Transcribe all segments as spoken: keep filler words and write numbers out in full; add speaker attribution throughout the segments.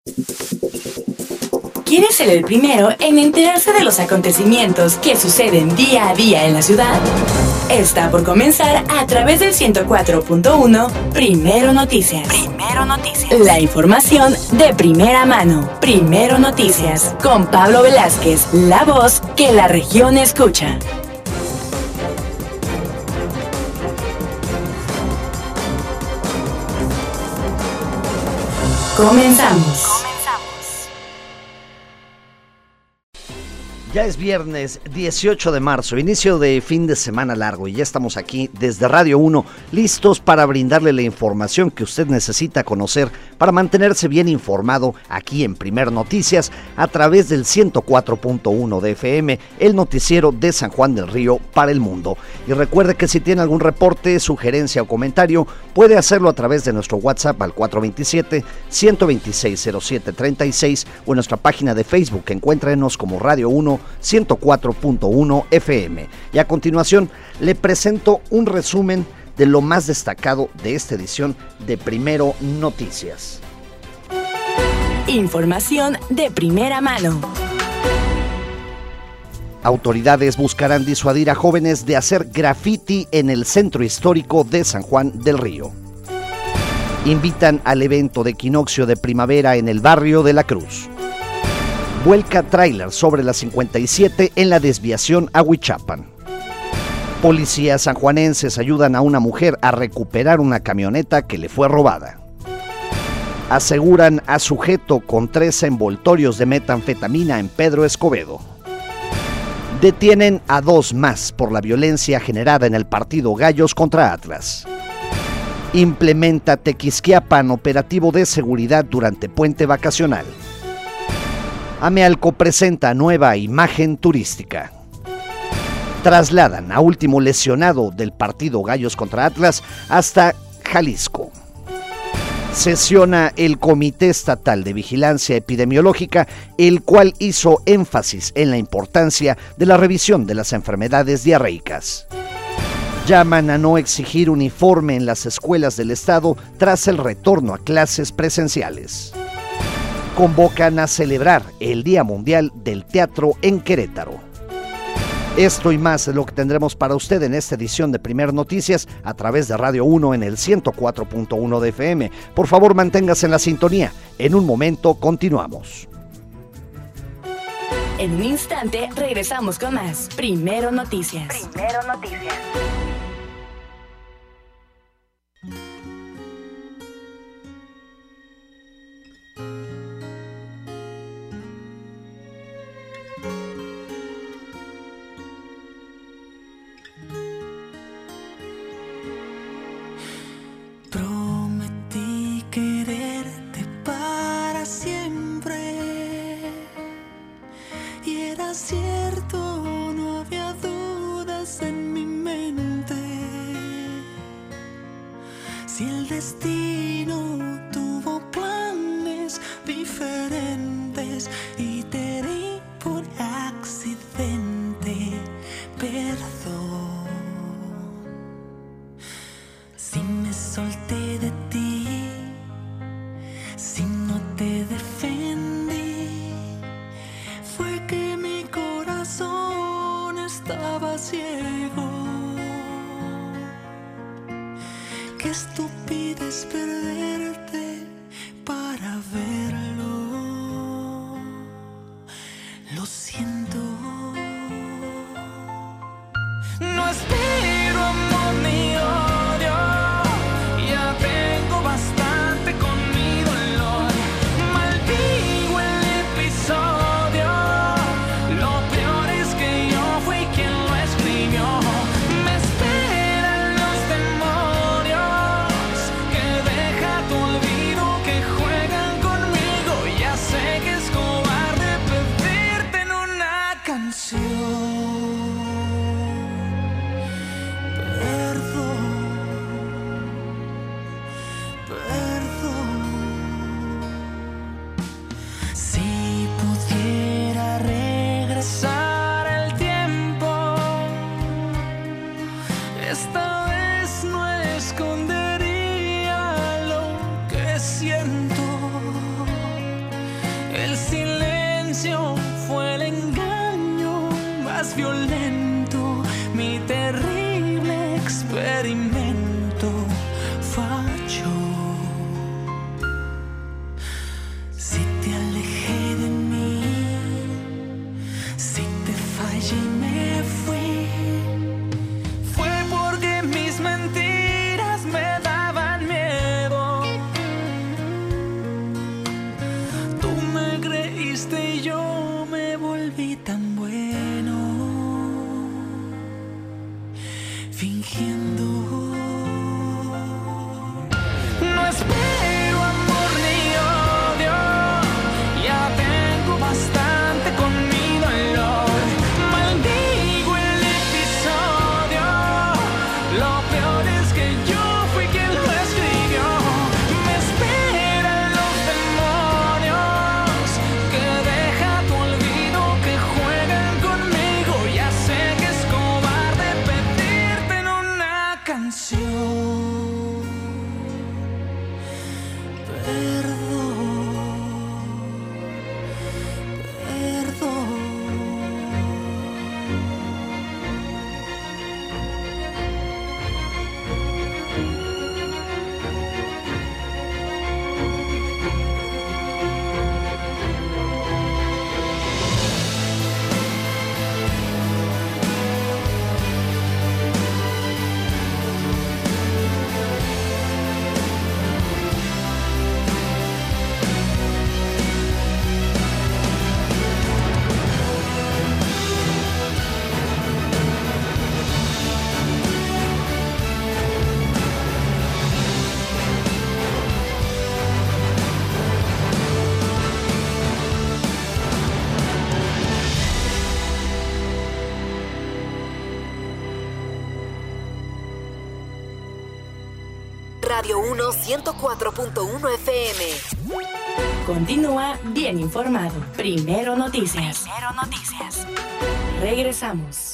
Speaker 1: ¿Quieres ser el primero en enterarse de los acontecimientos que suceden día a día en la ciudad? Está por comenzar a través del ciento cuatro punto uno Primero Noticias. Primero Noticias. La información de primera mano. Primero Noticias. Con Pablo Velázquez, la voz que la región escucha. Comenzamos.
Speaker 2: Ya es viernes dieciocho de marzo, inicio de fin de semana largo y ya estamos aquí desde Radio uno, listos para brindarle la información que usted necesita conocer para mantenerse bien informado aquí en Primer Noticias a través del ciento cuatro punto uno de F M, el noticiero de San Juan del Río para el mundo. Y recuerde que si tiene algún reporte, sugerencia o comentario, puede hacerlo a través de nuestro WhatsApp al cuatro dos siete, uno dos seis, cero siete tres seis o en nuestra página de Facebook. Encuéntrenos como Radio uno ciento cuatro punto uno F M. Y a continuación le presento un resumen de lo más destacado de esta edición de Primero Noticias.
Speaker 1: Información de primera mano.
Speaker 2: Autoridades buscarán disuadir a jóvenes de hacer graffiti en el centro histórico de San Juan del Río. Invitan al evento de equinoccio de primavera en el barrio de La Cruz. Vuelca tráiler sobre la cincuenta y siete en la desviación a Huichapan. Policías sanjuanenses ayudan a una mujer a recuperar una camioneta que le fue robada. Aseguran a sujeto con tres envoltorios de metanfetamina en Pedro Escobedo. Detienen a dos más por la violencia generada en el partido Gallos contra Atlas. Implementa Tequisquiapan operativo de seguridad durante puente vacacional. Amealco presenta nueva imagen turística. Trasladan a último lesionado del partido Gallos contra Atlas hasta Jalisco. Sesiona el Comité Estatal de Vigilancia Epidemiológica, el cual hizo énfasis en la importancia de la revisión de las enfermedades diarreicas. Llaman a no exigir uniforme en las escuelas del estado tras el retorno a clases presenciales. Convocan a celebrar el Día Mundial del Teatro en Querétaro. Esto y más es lo que tendremos para usted en esta edición de Primer Noticias a través de Radio uno en el ciento cuatro punto uno de F M. Por favor, manténgase en la sintonía. En un momento continuamos.
Speaker 1: En un instante regresamos con más Primero Noticias. Primero Noticias.
Speaker 3: Prometí quererte para siempre y era cierto, no había dudas en mi mente. Si el destino tuvo planes diferentes y te herí por accidente, perdón. Si me solté de ti, si no te defendí, fue que mi corazón estaba ciego. Qué estupidez perderte para verlo. Lo siento. No espero amor ni odio, ya tengo bastante con mi dolor. Maldigo el episodio, lo peor es que yo fui quien lo escribió. Me esperan los demonios que deja tu olvido, que juegan conmigo. Ya sé que es cobarde pedirte en una canción. El silencio fue el engaño más violento, mi terrible experimento falló. Si te alejé de mí, si te fallé y me fui, fue porque mis mentiras me daban miedo. Tú me creíste y yo me volví tan bueno, fingiendo. No espero amor ni odio, ya tengo bastante con mi dolor. Maldigo el episodio, lo peor es que yo fui quien lo escribió. Me esperan los demonios, que deja tu olvido, que jueguen conmigo. Ya sé que es cobarde pedirte en una canción
Speaker 4: Radio uno ciento cuatro punto uno F M.
Speaker 1: Continúa bien informado. Primero Noticias. Primero Noticias. Regresamos.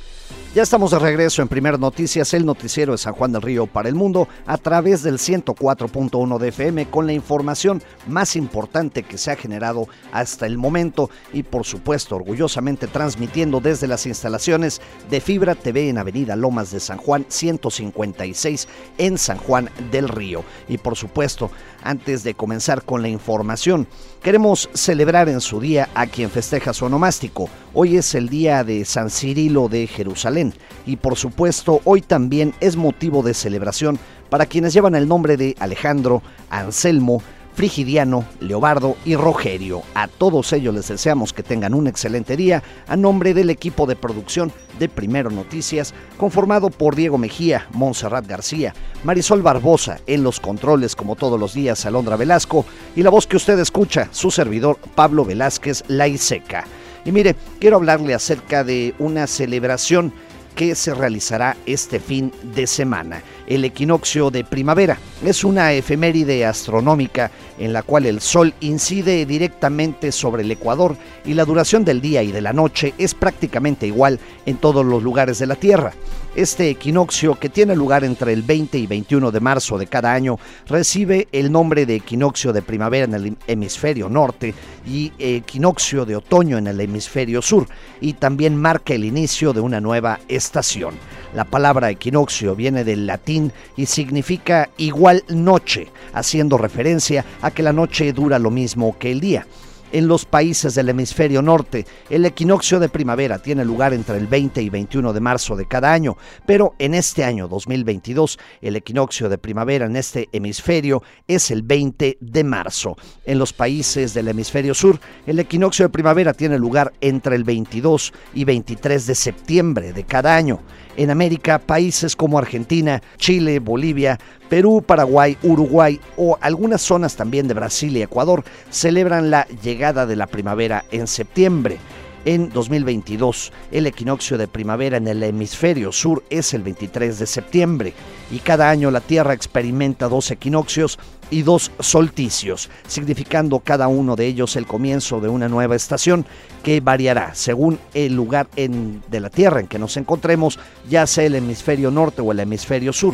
Speaker 2: Ya estamos de regreso en Primero Noticias, el noticiero de San Juan del Río para el mundo, a través del ciento cuatro punto uno de F M, con la información más importante que se ha generado hasta el momento y, por supuesto, orgullosamente transmitiendo desde las instalaciones de Fibra T V en Avenida Lomas de San Juan ciento cincuenta y seis en San Juan del Río. Y, por supuesto, antes de comenzar con la información, queremos celebrar en su día a quien festeja su onomástico. Hoy es el día de San Cirilo de Jerusalén y, por supuesto, hoy también es motivo de celebración para quienes llevan el nombre de Alejandro, Anselmo, Frigidiano, Leobardo y Rogerio. A todos ellos les deseamos que tengan un excelente día a nombre del equipo de producción de Primero Noticias, conformado por Diego Mejía, Montserrat García, Marisol Barbosa en los controles como todos los días, Alondra Velasco, y la voz que usted escucha, su servidor Pablo Velázquez Laiseca. Y mire, quiero hablarle acerca de una celebración que se realizará este fin de semana. El equinoccio de primavera es una efeméride astronómica en la cual el sol incide directamente sobre el ecuador y la duración del día y de la noche es prácticamente igual en todos los lugares de la Tierra. Este equinoccio, que tiene lugar entre el veinte y veintiuno de marzo de cada año, recibe el nombre de equinoccio de primavera en el hemisferio norte y equinoccio de otoño en el hemisferio sur, y también marca el inicio de una nueva estación. La palabra equinoccio viene del latín y significa igual noche, haciendo referencia a que la noche dura lo mismo que el día. En los países del hemisferio norte, el equinoccio de primavera tiene lugar entre el veinte y veintiuno de marzo de cada año, pero en este año dos mil veintidós, el equinoccio de primavera en este hemisferio es el veinte de marzo. En los países del hemisferio sur, el equinoccio de primavera tiene lugar entre el veintidós y veintitrés de septiembre de cada año. En América, países como Argentina, Chile, Bolivia, Perú, Paraguay, Uruguay o algunas zonas también de Brasil y Ecuador celebran la llegada de la primavera en septiembre. En dos mil veintidós, el equinoccio de primavera en el hemisferio sur es el veintitrés de septiembre y cada año la Tierra experimenta dos equinoccios y dos solsticios, significando cada uno de ellos el comienzo de una nueva estación que variará según el lugar en, de la Tierra en que nos encontremos, ya sea el hemisferio norte o el hemisferio sur.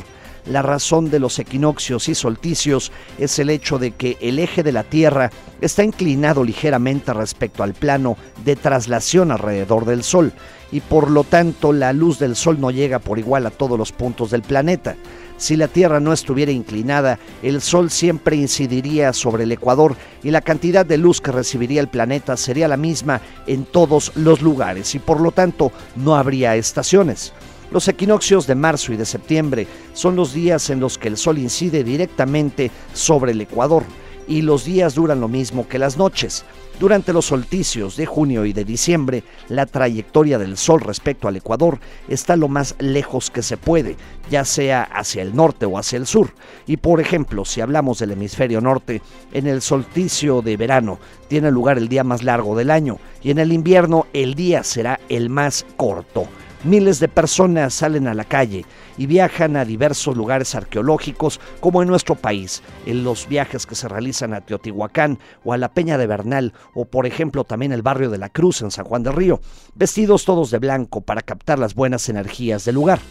Speaker 2: La razón de los equinoccios y solsticios es el hecho de que el eje de la Tierra está inclinado ligeramente respecto al plano de traslación alrededor del Sol, y por lo tanto la luz del Sol no llega por igual a todos los puntos del planeta. Si la Tierra no estuviera inclinada, el Sol siempre incidiría sobre el ecuador y la cantidad de luz que recibiría el planeta sería la misma en todos los lugares y por lo tanto no habría estaciones. Los equinoccios de marzo y de septiembre son los días en los que el Sol incide directamente sobre el ecuador y los días duran lo mismo que las noches. Durante los solsticios de junio y de diciembre, la trayectoria del Sol respecto al ecuador está lo más lejos que se puede, ya sea hacia el norte o hacia el sur. Y por ejemplo, si hablamos del hemisferio norte, en el solsticio de verano tiene lugar el día más largo del año y en el invierno el día será el más corto. Miles de personas salen a la calle y viajan a diversos lugares arqueológicos como en nuestro país, en los viajes que se realizan a Teotihuacán o a la Peña de Bernal o por ejemplo también el barrio de la Cruz en San Juan del Río, vestidos todos de blanco para captar las buenas energías del lugar.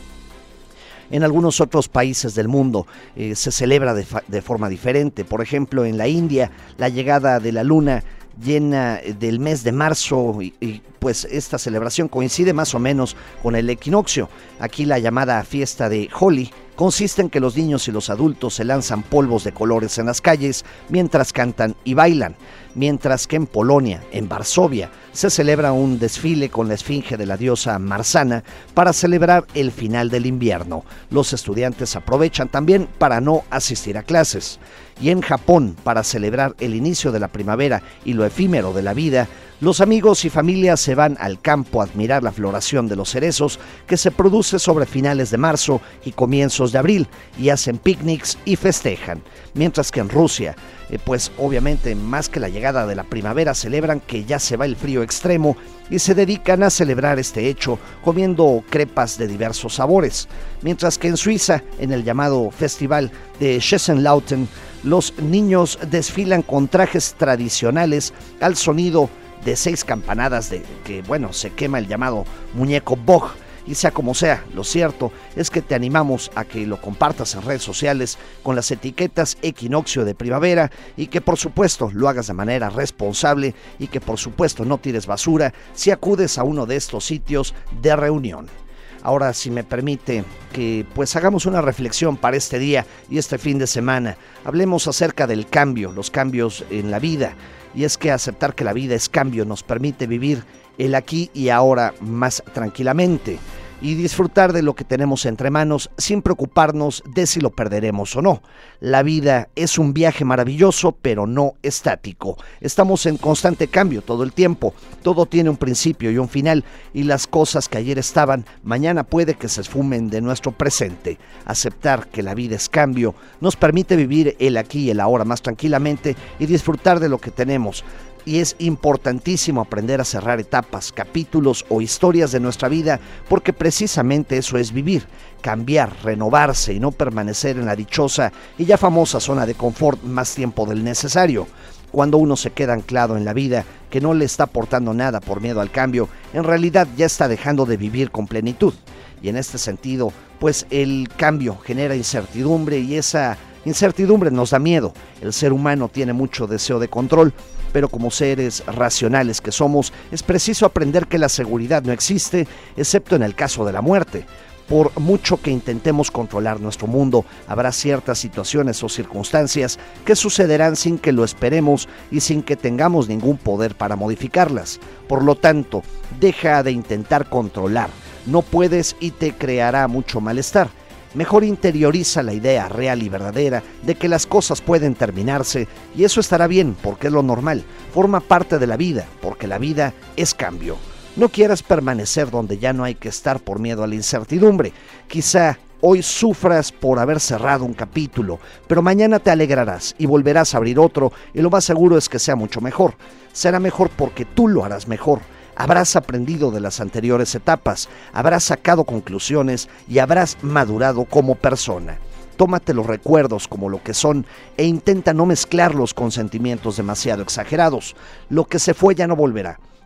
Speaker 2: En algunos otros países del mundo eh, se celebra de, de forma diferente, por ejemplo en la India la llegada de la luna llena del mes de marzo y, y pues esta celebración coincide más o menos con el equinoccio. Aquí la llamada fiesta de Holi consiste en que los niños y los adultos se lanzan polvos de colores en las calles mientras cantan y bailan, mientras que en Polonia, en Varsovia, se celebra un desfile con la esfinge de la diosa Marzana para celebrar el final del invierno. Los estudiantes aprovechan también para no asistir a clases. Y en Japón, para celebrar el inicio de la primavera y lo efímero de la vida, los amigos y familias se van al campo a admirar la floración de los cerezos que se produce sobre finales de marzo y comienzos de abril y hacen picnics y festejan. Mientras que en Rusia, eh, pues obviamente más que la llegada de la primavera celebran que ya se va el frío extremo y se dedican a celebrar este hecho comiendo crepas de diversos sabores. Mientras que en Suiza, en el llamado Festival de Schessenlauten, los niños desfilan con trajes tradicionales al sonido de seis campanadas de que, bueno, se quema el llamado muñeco Bog. Y sea como sea, lo cierto es que te animamos a que lo compartas en redes sociales con las etiquetas equinoccio de primavera y que por supuesto lo hagas de manera responsable y que por supuesto no tires basura si acudes a uno de estos sitios de reunión. Ahora, si me permite que pues hagamos una reflexión para este día y este fin de semana, hablemos acerca del cambio, los cambios en la vida. Y es que aceptar que la vida es cambio nos permite vivir el aquí y ahora más tranquilamente y disfrutar de lo que tenemos entre manos sin preocuparnos de si lo perderemos o no. La vida es un viaje maravilloso, pero no estático. Estamos en constante cambio todo el tiempo. Todo tiene un principio y un final, y las cosas que ayer estaban, mañana puede que se esfumen de nuestro presente. Aceptar que la vida es cambio nos permite vivir el aquí y el ahora más tranquilamente y disfrutar de lo que tenemos. Y es importantísimo aprender a cerrar etapas, capítulos o historias de nuestra vida, porque precisamente eso es vivir, cambiar, renovarse y no permanecer en la dichosa y ya famosa zona de confort más tiempo del necesario. Cuando uno se queda anclado en la vida, que no le está aportando nada por miedo al cambio, en realidad ya está dejando de vivir con plenitud. Y en este sentido, pues el cambio genera incertidumbre y esa incertidumbre nos da miedo. El ser humano tiene mucho deseo de control, pero como seres racionales que somos, es preciso aprender que la seguridad no existe, excepto en el caso de la muerte. Por mucho que intentemos controlar nuestro mundo, habrá ciertas situaciones o circunstancias que sucederán sin que lo esperemos y sin que tengamos ningún poder para modificarlas. Por lo tanto, deja de intentar controlar. No puedes y te creará mucho malestar. Mejor interioriza la idea real y verdadera de que las cosas pueden terminarse y eso estará bien porque es lo normal, forma parte de la vida porque la vida es cambio. No quieras permanecer donde ya no hay que estar por miedo a la incertidumbre. Quizá hoy sufras por haber cerrado un capítulo, pero mañana te alegrarás y volverás a abrir otro y lo más seguro es que sea mucho mejor. Será mejor porque tú lo harás mejor. Habrás aprendido de las anteriores etapas, habrás sacado conclusiones y habrás madurado como persona. Tómate los recuerdos como lo que son e intenta no mezclarlos con sentimientos demasiado exagerados. Lo que se fue ya no volverá.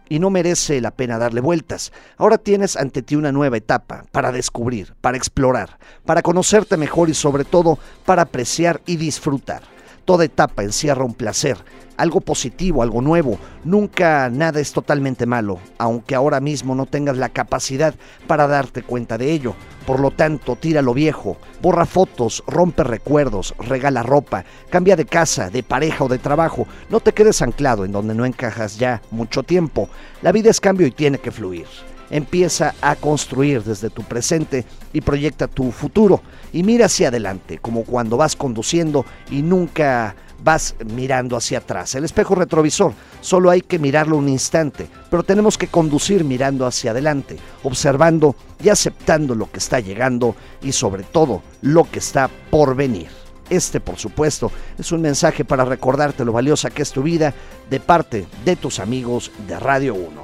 Speaker 2: y no merece la pena darle vueltas. Ahora tienes ante ti una nueva etapa para descubrir, para explorar, para conocerte mejor y sobre todo para apreciar y disfrutar. Toda etapa encierra un placer, algo positivo, algo nuevo. Nunca nada es totalmente malo, aunque ahora mismo no tengas la capacidad para darte cuenta de ello. Por lo tanto, tira lo viejo, borra fotos, rompe recuerdos, regala ropa, cambia de casa, de pareja o de trabajo. No te quedes anclado en donde no encajas ya mucho tiempo. La vida es cambio y tiene que fluir. Empieza a construir desde tu presente y proyecta tu futuro y mira hacia adelante, como cuando vas conduciendo y nunca vas mirando hacia atrás. El espejo retrovisor solo hay que mirarlo un instante, pero tenemos que conducir mirando hacia adelante, observando y aceptando lo que está llegando y sobre todo lo que está por venir. Este, por supuesto, es un mensaje para recordarte lo valiosa que es tu vida de parte de tus amigos de Radio uno.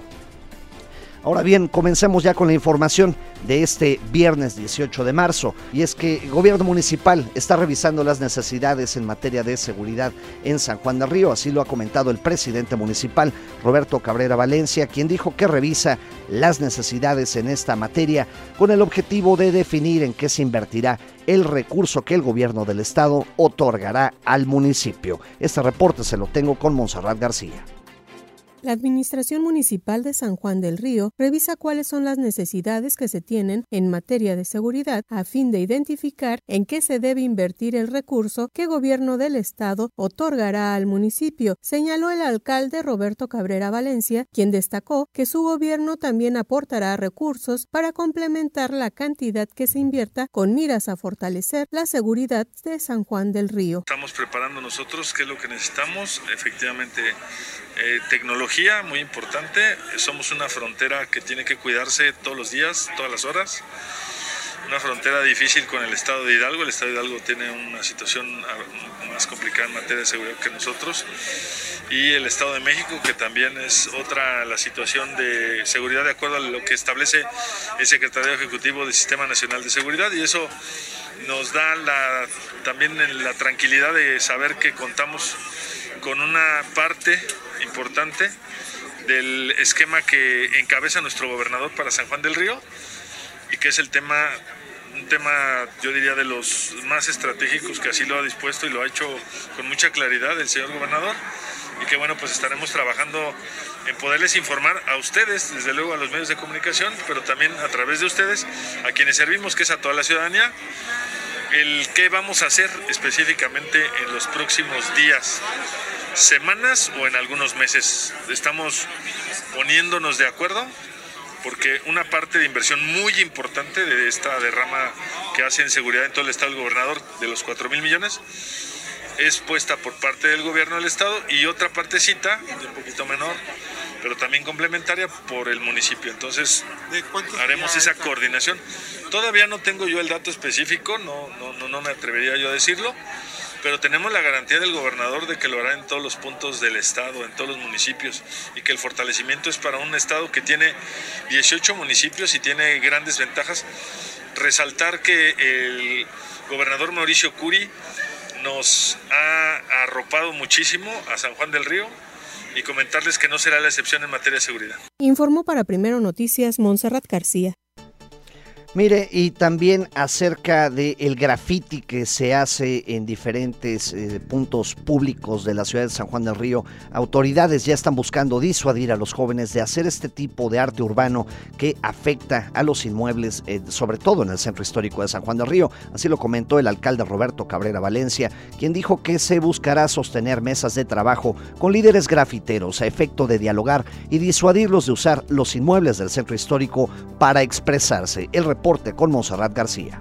Speaker 2: Ahora bien, comencemos ya con la información de este viernes dieciocho de marzo, y es que el gobierno municipal está revisando las necesidades en materia de seguridad en San Juan del Río. Así lo ha comentado el presidente municipal, Roberto Cabrera Valencia, quien dijo que revisa las necesidades en esta materia con el objetivo de definir en qué se invertirá el recurso que el gobierno del estado otorgará al municipio. Este reporte se lo tengo con Montserrat García.
Speaker 5: La Administración Municipal de San Juan del Río revisa cuáles son las necesidades que se tienen en materia de seguridad a fin de identificar en qué se debe invertir el recurso que el gobierno del estado otorgará al municipio, señaló el alcalde Roberto Cabrera Valencia, quien destacó que su gobierno también aportará recursos para complementar la cantidad que se invierta con miras a fortalecer la seguridad de San Juan del Río.
Speaker 6: Estamos preparando nosotros qué es lo que necesitamos, efectivamente eh, tecnología, muy importante. Somos una frontera que tiene que cuidarse todos los días, todas las horas. Una frontera difícil con el estado de Hidalgo. El estado de Hidalgo tiene una situación más complicada en materia de seguridad que nosotros. Y el Estado de México, que también es otra la situación de seguridad de acuerdo a lo que establece el Secretario Ejecutivo del Sistema Nacional de Seguridad. Y eso nos da la, también la tranquilidad de saber que contamos con una parte importante del esquema que encabeza nuestro gobernador para San Juan del Río, y que es el tema, un tema yo diría de los más estratégicos, que así lo ha dispuesto y lo ha hecho con mucha claridad el señor gobernador, y que bueno, pues estaremos trabajando en poderles informar a ustedes, desde luego a los medios de comunicación, pero también a través de ustedes, a quienes servimos, que es a toda la ciudadanía, el qué vamos a hacer específicamente en los próximos días, semanas o en algunos meses. Estamos poniéndonos de acuerdo porque una parte de inversión muy importante de esta derrama que hace en seguridad en todo el estado el gobernador, de los cuatro mil millones, es puesta por parte del gobierno del estado, y otra partecita, de un poquito menor, pero también complementaria, por el municipio. Entonces haremos esa coordinación. Todavía no tengo yo el dato específico, no, no, no, no me atrevería yo a decirlo, pero tenemos la garantía del gobernador de que lo hará en todos los puntos del estado, en todos los municipios, y que el fortalecimiento es para un estado que tiene dieciocho municipios y tiene grandes ventajas. Resaltar que el gobernador Mauricio Curi nos ha arropado muchísimo a San Juan del Río, y comentarles que no será la excepción en materia de seguridad.
Speaker 5: Informó para Primero Noticias Montserrat García.
Speaker 2: Mire, y también acerca del graffiti que se hace en diferentes eh, puntos públicos de la ciudad de San Juan del Río, autoridades ya están buscando disuadir a los jóvenes de hacer este tipo de arte urbano que afecta a los inmuebles, eh, sobre todo en el centro histórico de San Juan del Río. Así lo comentó el alcalde Roberto Cabrera Valencia, quien dijo que se buscará sostener mesas de trabajo con líderes grafiteros a efecto de dialogar y disuadirlos de usar los inmuebles del centro histórico para expresarse. El reporte con Montserrat García.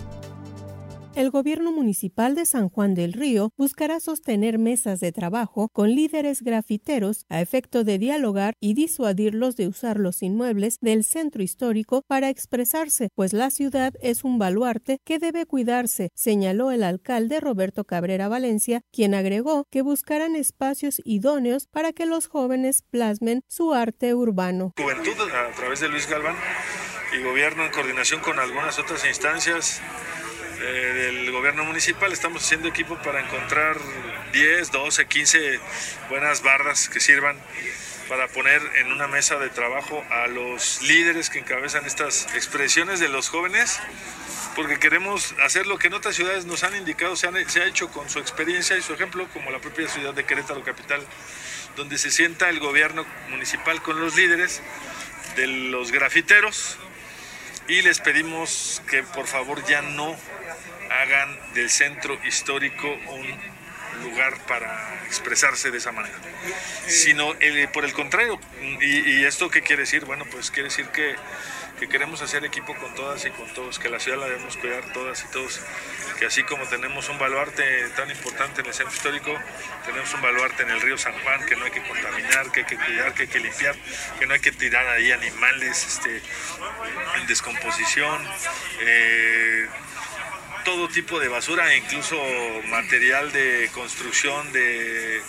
Speaker 5: El gobierno municipal de San Juan del Río buscará sostener mesas de trabajo con líderes grafiteros a efecto de dialogar y disuadirlos de usar los inmuebles del centro histórico para expresarse, pues la ciudad es un baluarte que debe cuidarse, señaló el alcalde Roberto Cabrera Valencia, quien agregó que buscarán espacios idóneos para que los jóvenes plasmen su arte urbano.
Speaker 6: Juventud, a través de Luis Galván, y gobierno en coordinación con algunas otras instancias eh, del gobierno municipal, estamos haciendo equipo para encontrar diez, doce, quince buenas bardas que sirvan para poner en una mesa de trabajo a los líderes que encabezan estas expresiones de los jóvenes, porque queremos hacer lo que en otras ciudades nos han indicado, se, han, se ha hecho con su experiencia y su ejemplo, como la propia ciudad de Querétaro capital, donde se sienta el gobierno municipal con los líderes de los grafiteros y les pedimos que por favor ya no hagan del centro histórico un lugar para expresarse de esa manera, sino el, por el contrario. Y, y esto qué quiere decir? Bueno, pues quiere decir que, que queremos hacer equipo con todas y con todos, que la ciudad la debemos cuidar todas y todos, que así como tenemos un baluarte tan importante en el centro histórico, tenemos un baluarte en el río San Juan, que no hay que contaminar, que hay que cuidar, que hay que limpiar, que no hay que tirar ahí animales este, en descomposición, eh, todo tipo de basura, incluso material de construcción, de,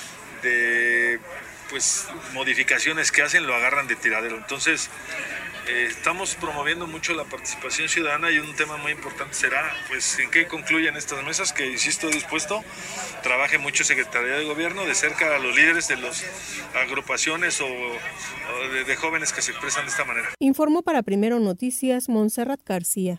Speaker 6: de pues modificaciones que hacen, lo agarran de tiradero. Entonces eh, estamos promoviendo mucho la participación ciudadana y un tema muy importante será pues en qué concluyen estas mesas, que insisto dispuesto, trabaje mucho Secretaría de Gobierno de cerca a los líderes de las agrupaciones o, o de, de jóvenes que se expresan de esta manera.
Speaker 5: Informó para Primero Noticias Montserrat García.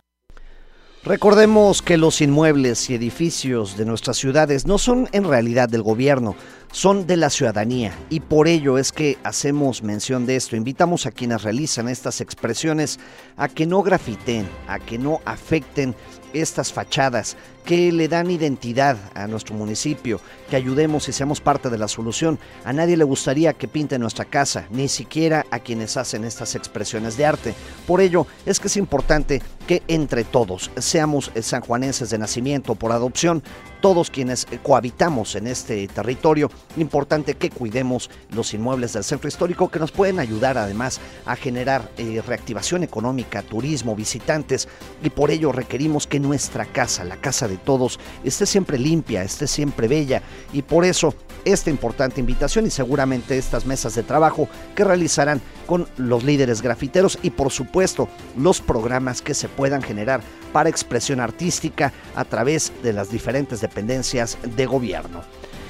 Speaker 2: Recordemos que los inmuebles y edificios de nuestras ciudades no son en realidad del gobierno, son de la ciudadanía, y por ello es que hacemos mención de esto. Invitamos a quienes realizan estas expresiones a que no grafiten, a que no afecten estas fachadas que le dan identidad a nuestro municipio, que ayudemos y seamos parte de la solución. A nadie le gustaría que pinte nuestra casa, ni siquiera a quienes hacen estas expresiones de arte. Por ello es que es importante que entre todos, seamos sanjuanenses de nacimiento o por adopción, todos quienes cohabitamos en este territorio, importante que cuidemos los inmuebles del centro histórico, que nos pueden ayudar además a generar eh, reactivación económica, turismo, visitantes, y por ello requerimos que nuestra casa, la casa de todos, esté siempre limpia, esté siempre bella, y por eso esta importante invitación y seguramente estas mesas de trabajo que realizarán con los líderes grafiteros y por supuesto los programas que se puedan generar para expresión artística a través de las diferentes dependencias de gobierno.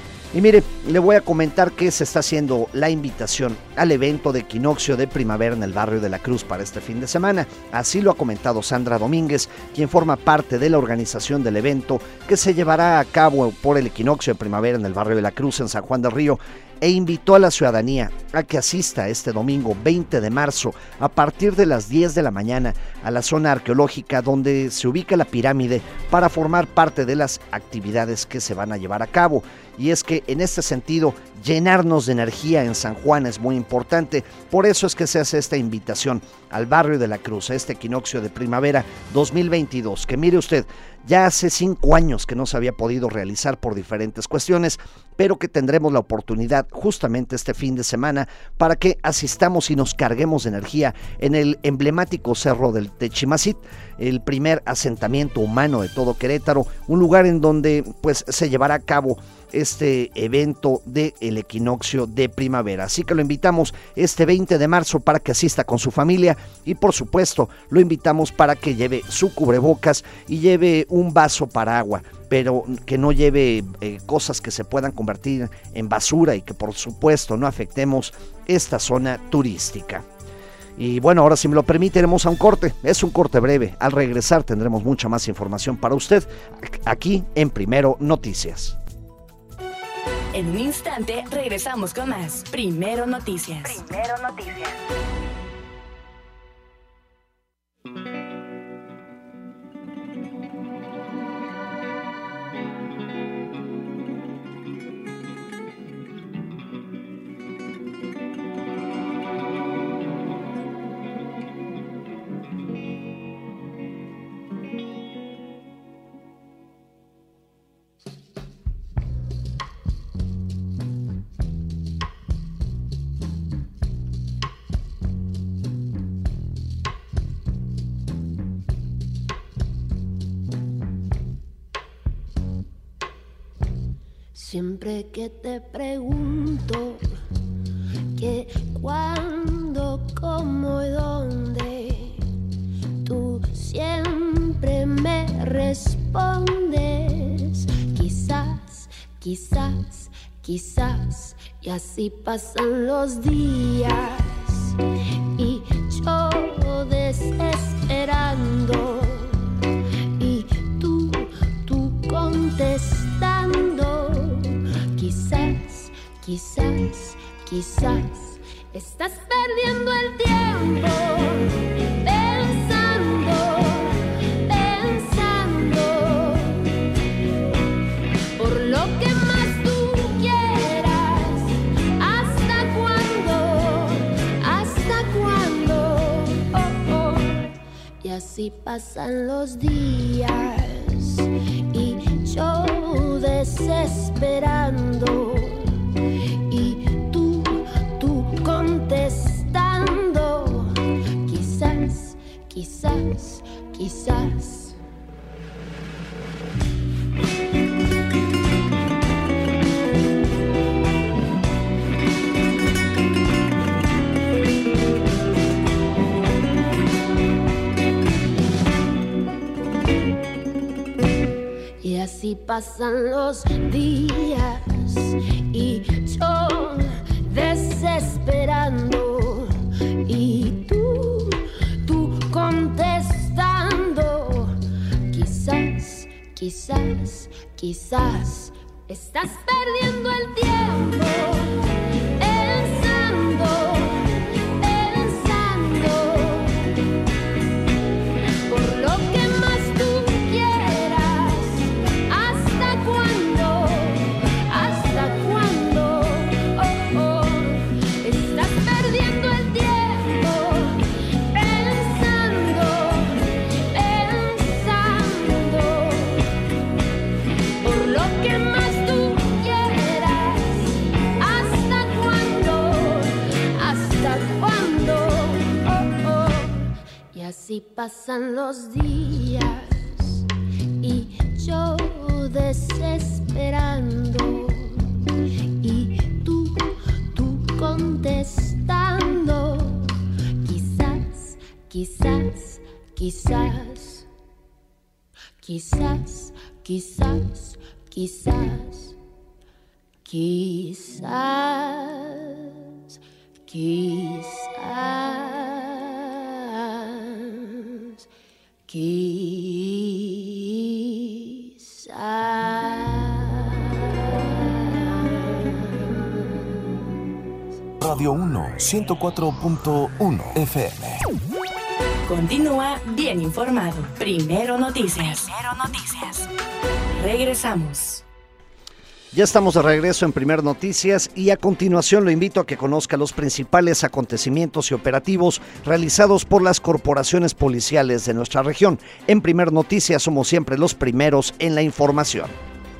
Speaker 2: Y mire, le voy a comentar que se está haciendo la invitación al evento de equinoccio de primavera en el barrio de la Cruz para este fin de semana. Así lo ha comentado Sandra Domínguez, quien forma parte de la organización del evento que se llevará a cabo por el equinoccio de primavera en el barrio de la Cruz en San Juan del Río, e invitó a la ciudadanía a que asista este domingo veinte de marzo a partir de las diez de la mañana a la zona arqueológica donde se ubica la pirámide para formar parte de las actividades que se van a llevar a cabo. Y es que en este sentido, llenarnos de energía en San Juan es muy importante, por eso es que se hace esta invitación al barrio de la Cruz, a este equinoccio de primavera dos mil veintidós, que mire usted, ya hace cinco años que no se había podido realizar por diferentes cuestiones, pero que tendremos la oportunidad justamente este fin de semana para que asistamos y nos carguemos de energía en el emblemático cerro del Techimacit, el primer asentamiento humano de todo Querétaro, un lugar en donde pues se llevará a cabo este evento del equinoccio de primavera. Así que lo invitamos este veinte de marzo para que asista con su familia y por supuesto lo invitamos para que lleve su cubrebocas y lleve un vaso para agua, pero que no lleve eh, cosas que se puedan convertir en basura y que por supuesto no afectemos esta zona turística. Y bueno, ahora si me lo permite, iremos a un corte. Es un corte breve. Al regresar tendremos mucha más información para usted aquí en Primero Noticias.
Speaker 1: En un instante regresamos con más Primero Noticias.
Speaker 4: Primero Noticias.
Speaker 7: Siempre que te pregunto qué, cuándo, cómo y dónde, tú siempre me respondes quizás, quizás, quizás, y Y así pasan los días y yo desesperando y tú, tú contestando. Quizás, quizás, quizás estás perdiendo el tiempo pensando, pensando por lo que más tú quieras. ¿Hasta cuándo? ¿Hasta cuándo? Oh, oh. Y así pasan los días y yo desesperando y tú, tú contestando. Quizás, quizás, quizás. Y así pasan los días y yo desesperando y tú, tú contestando. Quizás, quizás, quizás estás perdiendo el tiempo pensando, pensando por lo que más tú quieras. ¿Hasta cuándo? ¿Hasta cuándo? Oh, oh. Estás perdiendo el tiempo pensando, pensando por lo que más tú quieras. ¿Hasta cuándo? ¿Hasta cuándo? Oh, oh. Y así pasan los días y yo desesperando y tú, tú contestando. Quizás, quizás, quizás, quizás, quizás, quizás, quizás, quizás,
Speaker 8: Radio uno, ciento cuatro punto uno F M.
Speaker 1: Continúa bien informado. Primero Noticias. Primero Noticias. Regresamos.
Speaker 2: Ya estamos de regreso en Primer Noticias y a continuación lo invito a que conozca los principales acontecimientos y operativos realizados por las corporaciones policiales de nuestra región. En Primer Noticias somos siempre los primeros en la información.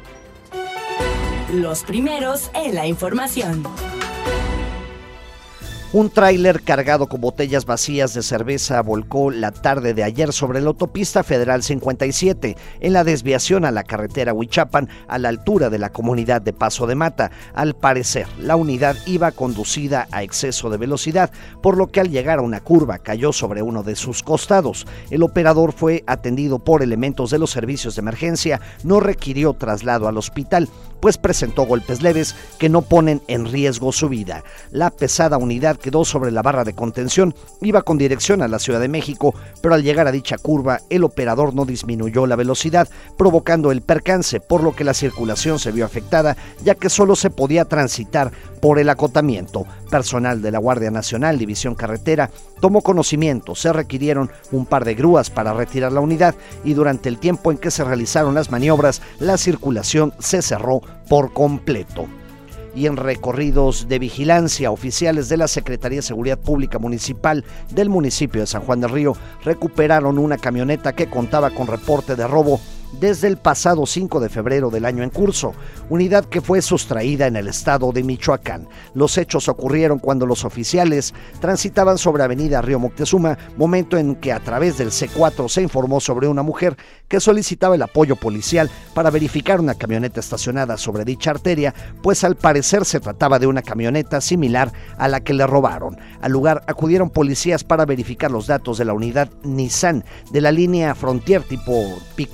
Speaker 1: Los primeros en la información.
Speaker 2: Un tráiler cargado con botellas vacías de cerveza volcó la tarde de ayer sobre la autopista federal cincuenta y siete, en la desviación a la carretera Huichapan, a la altura de la comunidad de Paso de Mata. Al parecer, la unidad iba conducida a exceso de velocidad, por lo que al llegar a una curva cayó sobre uno de sus costados. El operador fue atendido por elementos de los servicios de emergencia, no requirió traslado al hospital, pues presentó golpes leves que no ponen en riesgo su vida. La pesada unidad quedó sobre la barra de contención, iba con dirección a la Ciudad de México, pero al llegar a dicha curva, el operador no disminuyó la velocidad, provocando el percance, por lo que la circulación se vio afectada, ya que solo se podía transitar por el acotamiento. Personal de la Guardia Nacional, División Carretera, tomó conocimiento, se requirieron un par de grúas para retirar la unidad y durante el tiempo en que se realizaron las maniobras, la circulación se cerró por completo. Y en recorridos de vigilancia, oficiales de la Secretaría de Seguridad Pública Municipal del municipio de San Juan del Río recuperaron una camioneta que contaba con reporte de robo desde el pasado cinco de febrero del año en curso, unidad que fue sustraída en el estado de Michoacán. Los hechos ocurrieron cuando los oficiales transitaban sobre Avenida Río Moctezuma, momento en que a través del C cuatro se informó sobre una mujer que solicitaba el apoyo policial para verificar una camioneta estacionada sobre dicha arteria, pues al parecer se trataba de una camioneta similar a la que le robaron. Al lugar acudieron policías para verificar los datos de la unidad Nissan de la línea Frontier tipo pick-up,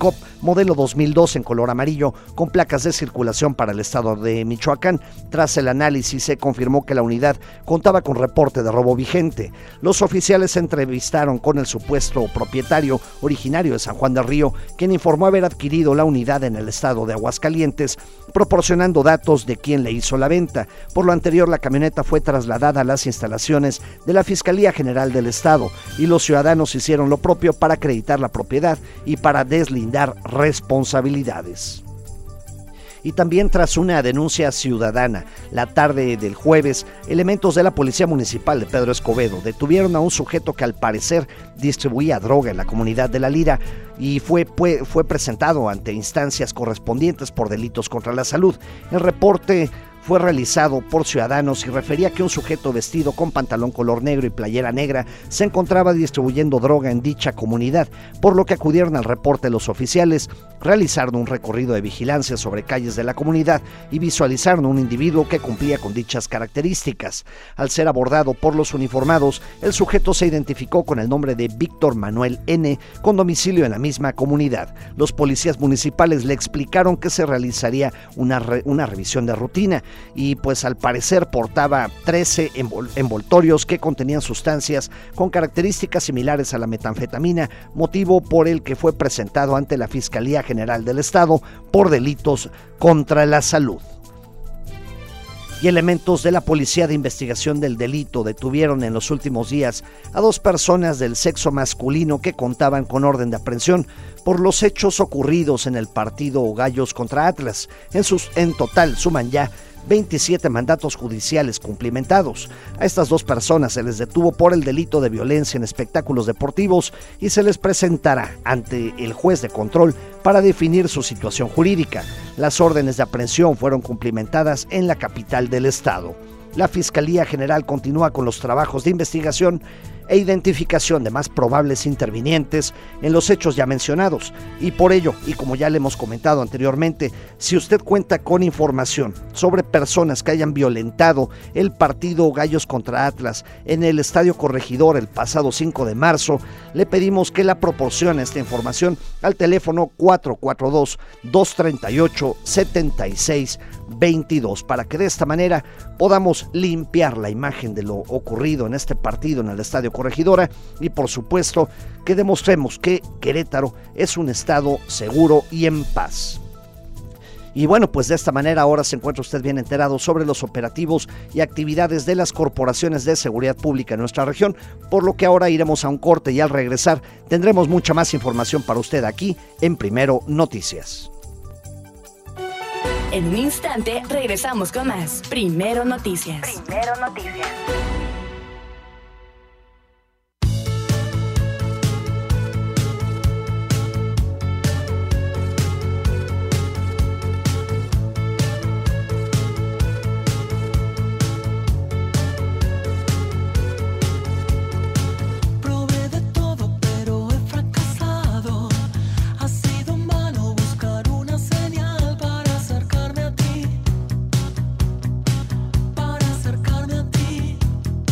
Speaker 2: modelo dos mil dos en color amarillo, con placas de circulación para el estado de Michoacán. Tras el análisis se confirmó que la unidad contaba con reporte de robo vigente. Los oficiales se entrevistaron con el supuesto propietario originario de San Juan del Río, quien informó haber adquirido la unidad en el estado de Aguascalientes, proporcionando datos de quién le hizo la venta. Por lo anterior, la camioneta fue trasladada a las instalaciones de la Fiscalía General del Estado y los ciudadanos hicieron lo propio para acreditar la propiedad y para deslindar responsabilidades. Y también tras una denuncia ciudadana, la tarde del jueves, elementos de la Policía Municipal de Pedro Escobedo detuvieron a un sujeto que al parecer distribuía droga en la comunidad de La Lira y fue, fue, fue presentado ante instancias correspondientes por delitos contra la salud. El reporte fue realizado por ciudadanos y refería que un sujeto vestido con pantalón color negro y playera negra se encontraba distribuyendo droga en dicha comunidad, por lo que acudieron al reporte los oficiales, realizaron un recorrido de vigilancia sobre calles de la comunidad y visualizaron un individuo que cumplía con dichas características. Al ser abordado por los uniformados, el sujeto se identificó con el nombre de Víctor Manuel N., con domicilio en la misma comunidad. Los policías municipales le explicaron que se realizaría una, re, una revisión de rutina, y pues al parecer portaba trece envol- envoltorios que contenían sustancias con características similares a la metanfetamina, motivo por el que fue presentado ante la Fiscalía General del Estado por delitos contra la salud. Y elementos de la Policía de Investigación del Delito detuvieron en los últimos días a dos personas del sexo masculino que contaban con orden de aprehensión por los hechos ocurridos en el partido Gallos contra Atlas. En, sus, en total suman ya veintisiete mandatos judiciales cumplimentados. A estas dos personas se les detuvo por el delito de violencia en espectáculos deportivos y se les presentará ante el juez de control para definir su situación jurídica. Las órdenes de aprehensión fueron cumplimentadas en la capital del estado. La Fiscalía General continúa con los trabajos de investigación e identificación de más probables intervinientes en los hechos ya mencionados. Y por ello, y como ya le hemos comentado anteriormente, si usted cuenta con información sobre personas que hayan violentado el partido Gallos contra Atlas en el Estadio Corregidor el pasado cinco de marzo, le pedimos que la proporcione esta información al teléfono cuatro cuatro dos, dos tres ocho, siete seis dos dos para que de esta manera podamos limpiar la imagen de lo ocurrido en este partido en el Estadio Corregidora y por supuesto que demostremos que Querétaro es un estado seguro y en paz. Y bueno, pues de esta manera ahora se encuentra usted bien enterado sobre los operativos y actividades de las corporaciones de seguridad pública en nuestra región, por lo que ahora iremos a un corte y al regresar tendremos mucha más información para usted aquí en Primero Noticias.
Speaker 1: En un instante regresamos con más Primero Noticias.
Speaker 4: Primero Noticias.
Speaker 3: Probé de todo, pero he fracasado. Ha sido en vano buscar una señal para acercarme a ti, para acercarme a ti.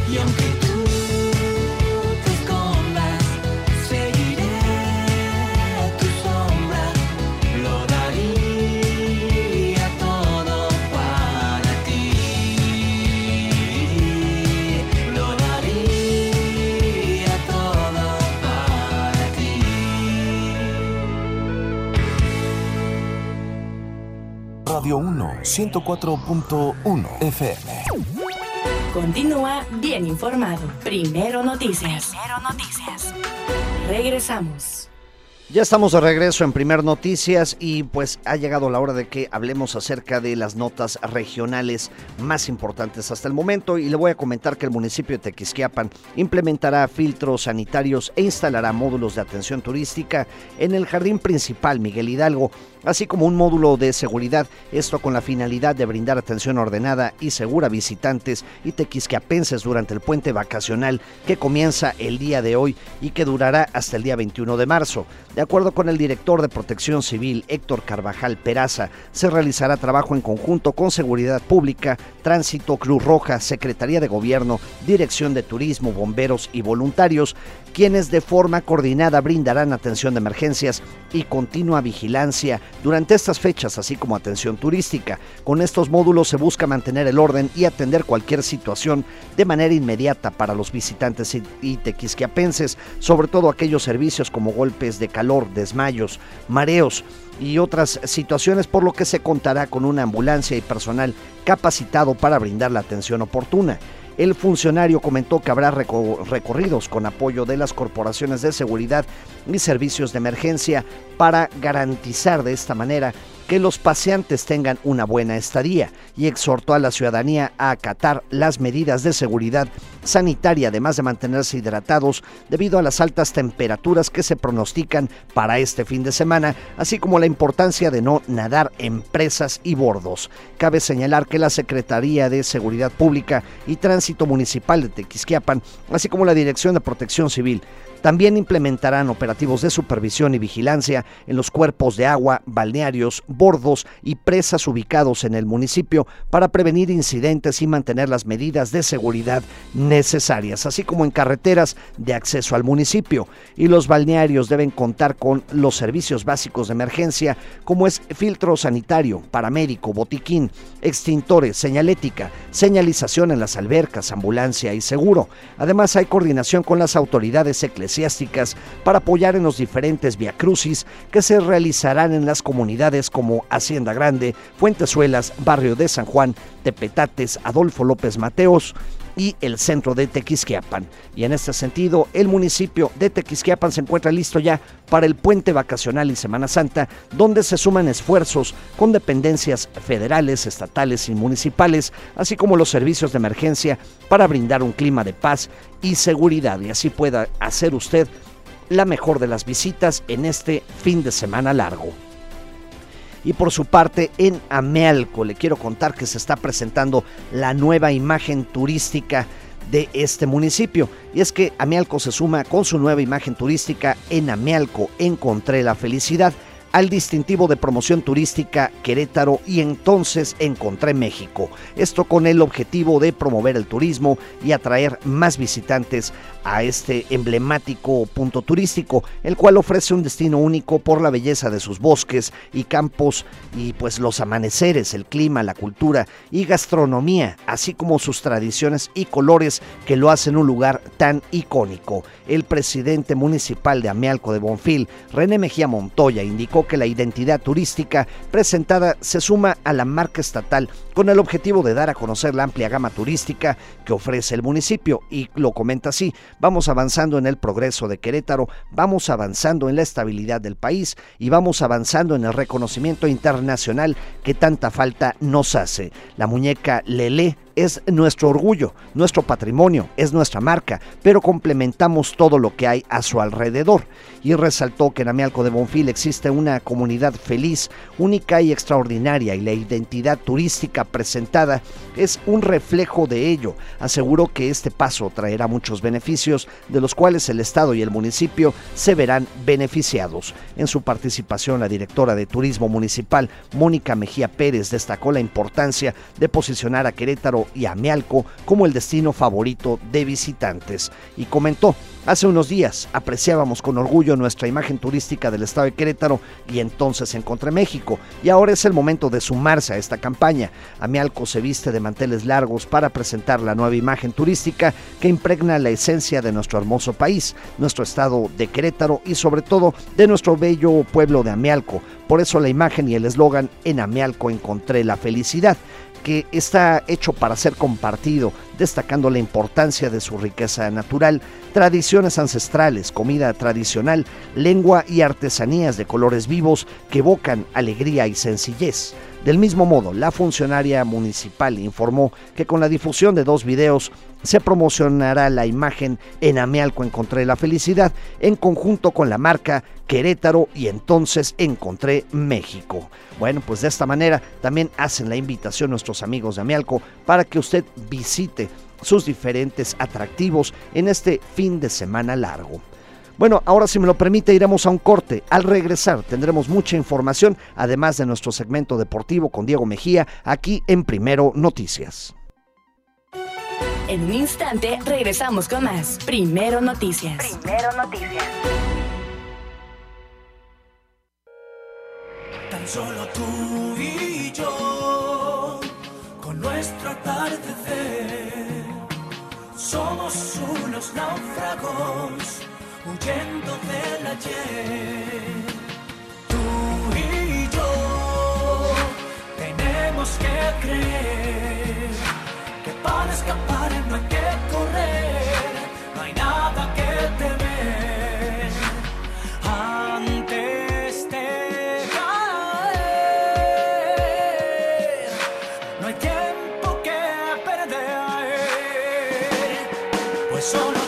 Speaker 3: Y aunque tú te escondas, seguiré tu sombra. Lo daría todo para ti. Lo daría todo para ti.
Speaker 8: Radio uno, ciento cuatro punto uno F M.
Speaker 1: Continúa bien informado. Primero Noticias. Primero Noticias. Regresamos.
Speaker 2: Ya estamos de regreso en Primer Noticias y pues ha llegado la hora de que hablemos acerca de las notas regionales más importantes hasta el momento, y le voy a comentar que el municipio de Tequisquiapan implementará filtros sanitarios e instalará módulos de atención turística en el jardín principal Miguel Hidalgo, así como un módulo de seguridad, esto con la finalidad de brindar atención ordenada y segura a visitantes y tequisquiapenses durante el puente vacacional que comienza el día de hoy y que durará hasta el día veintiuno de marzo. De acuerdo con el director de Protección Civil, Héctor Carvajal Peraza, se realizará trabajo en conjunto con Seguridad Pública, Tránsito, Cruz Roja, Secretaría de Gobierno, Dirección de Turismo, bomberos y voluntarios, quienes de forma coordinada brindarán atención de emergencias y continua vigilancia durante estas fechas, así como atención turística. Con estos módulos se busca mantener el orden y atender cualquier situación de manera inmediata para los visitantes y, y tequisquiapenses, sobre todo aquellos servicios como golpes de calor, desmayos, mareos y otras situaciones, por lo que se contará con una ambulancia y personal capacitado para brindar la atención oportuna. El funcionario comentó que habrá recorridos con apoyo de las corporaciones de seguridad y servicios de emergencia para garantizar de esta manera que los paseantes tengan una buena estadía, y exhortó a la ciudadanía a acatar las medidas de seguridad sanitaria, además de mantenerse hidratados debido a las altas temperaturas que se pronostican para este fin de semana, así como la importancia de no nadar en presas y bordos. Cabe señalar que la Secretaría de Seguridad Pública y Tránsito Municipal de Tequisquiapan, así como la Dirección de Protección Civil, también implementarán operativos de supervisión y vigilancia en los cuerpos de agua, balnearios, bordos y presas ubicados en el municipio para prevenir incidentes y mantener las medidas de seguridad necesarias, así como en carreteras de acceso al municipio. Y los balnearios deben contar con los servicios básicos de emergencia, como es filtro sanitario, paramédico, botiquín, extintores, señalética, señalización en las albercas, ambulancia y seguro. Además, hay coordinación con las autoridades eclesiásticas para apoyar en los diferentes viacrucis que se realizarán en las comunidades como Hacienda Grande, Fuentezuelas, Barrio de San Juan, Tepetates, Adolfo López Mateos y el centro de Tequisquiapan. Y en este sentido, el municipio de Tequisquiapan se encuentra listo ya para el puente vacacional y Semana Santa, donde se suman esfuerzos con dependencias federales, estatales y municipales, así como los servicios de emergencia para brindar un clima de paz y seguridad, y así pueda hacer usted la mejor de las visitas en este fin de semana largo. Y por su parte, en Amealco le quiero contar que se está presentando la nueva imagen turística de este municipio. Y es que Amealco se suma con su nueva imagen turística. En Amealco encontré la felicidad, al distintivo de promoción turística Querétaro y entonces encontré México. Esto con el objetivo de promover el turismo y atraer más visitantes a este emblemático punto turístico, el cual ofrece un destino único por la belleza de sus bosques y campos y pues los amaneceres, el clima, la cultura y gastronomía, así como sus tradiciones y colores que lo hacen un lugar tan icónico. El presidente municipal de Amealco de Bonfil, René Mejía Montoya, indicó que la identidad turística presentada se suma a la marca estatal con el objetivo de dar a conocer la amplia gama turística que ofrece el municipio, y lo comenta así: vamos avanzando en el progreso de Querétaro, vamos avanzando en la estabilidad del país y vamos avanzando en el reconocimiento internacional que tanta falta nos hace. La muñeca Lelé es nuestro orgullo, nuestro patrimonio, es nuestra marca, pero complementamos todo lo que hay a su alrededor. Y resaltó que en Amealco de Bonfil existe una comunidad feliz, única y extraordinaria, y la identidad turística presentada es un reflejo de ello. Aseguró que este paso traerá muchos beneficios, de los cuales el Estado y el municipio se verán beneficiados. En su participación, la directora de Turismo Municipal, Mónica Mejía Pérez, destacó la importancia de posicionar a Querétaro Querétaro y Amealco como el destino favorito de visitantes. Y comentó: hace unos días apreciábamos con orgullo nuestra imagen turística del estado de Querétaro y entonces encontré México, y ahora es el momento de sumarse a esta campaña. Amealco se viste de manteles largos para presentar la nueva imagen turística que impregna la esencia de nuestro hermoso país, nuestro estado de Querétaro y sobre todo de nuestro bello pueblo de Amealco. Por eso la imagen y el eslogan "En Amealco encontré la felicidad", que está hecho para ser compartido, destacando la importancia de su riqueza natural, tradiciones ancestrales, comida tradicional, lengua y artesanías de colores vivos que evocan alegría y sencillez. Del mismo modo, la funcionaria municipal informó que con la difusión de dos videos se promocionará la imagen "En Amealco encontré la felicidad" en conjunto con la marca Querétaro y entonces encontré México. Bueno, pues de esta manera también hacen la invitación nuestros amigos de Amealco para que usted visite sus diferentes atractivos en este fin de semana largo. Bueno, ahora si me lo permite iremos a un corte. Al regresar tendremos mucha información, además de nuestro segmento deportivo con Diego Mejía, aquí en Primero Noticias.
Speaker 1: En un instante regresamos con más Primero Noticias. Primero Noticias.
Speaker 3: Tan solo tú y yo, con nuestro atardecer, somos unos náufragos huyendo del ayer. Tú y yo tenemos que creer que para escapar no hay que correr, no hay nada que temer antes de caer. No hay tiempo que perder, pues solo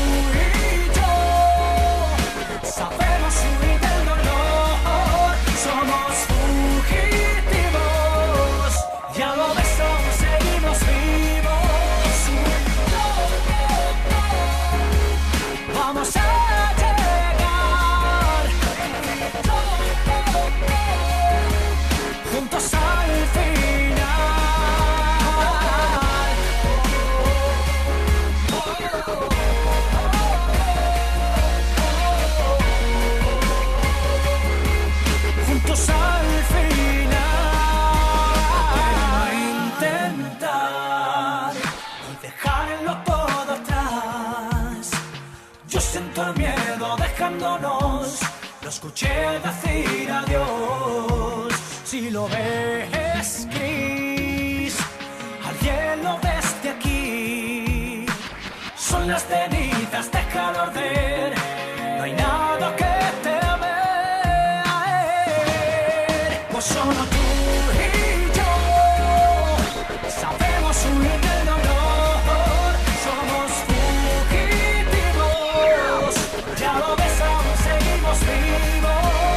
Speaker 3: lo escuché decir adiós. Si lo ves gris, al cielo desde aquí, son las cenizas, déjalo arder, no hay nada que temer, pues solo tú y yo sabemos huir del dolor, somos fugitivos, ya lo ves, aún seguimos vivos.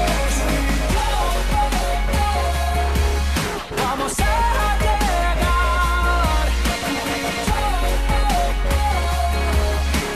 Speaker 3: Vamos a llegar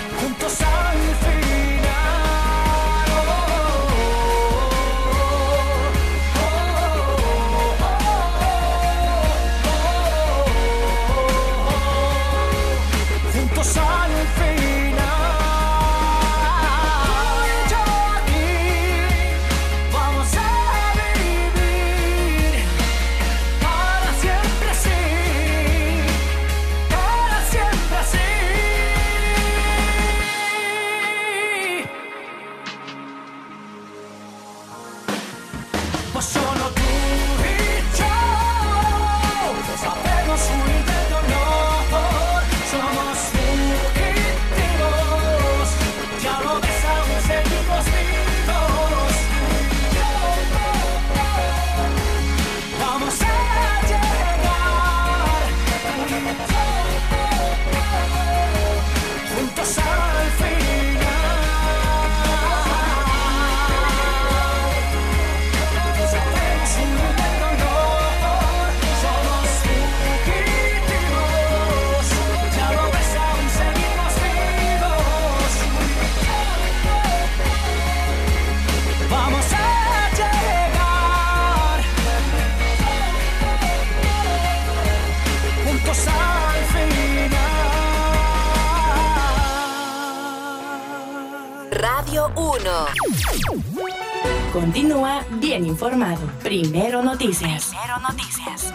Speaker 4: uno.
Speaker 1: Continúa bien informado. Primero Noticias. Primero Noticias.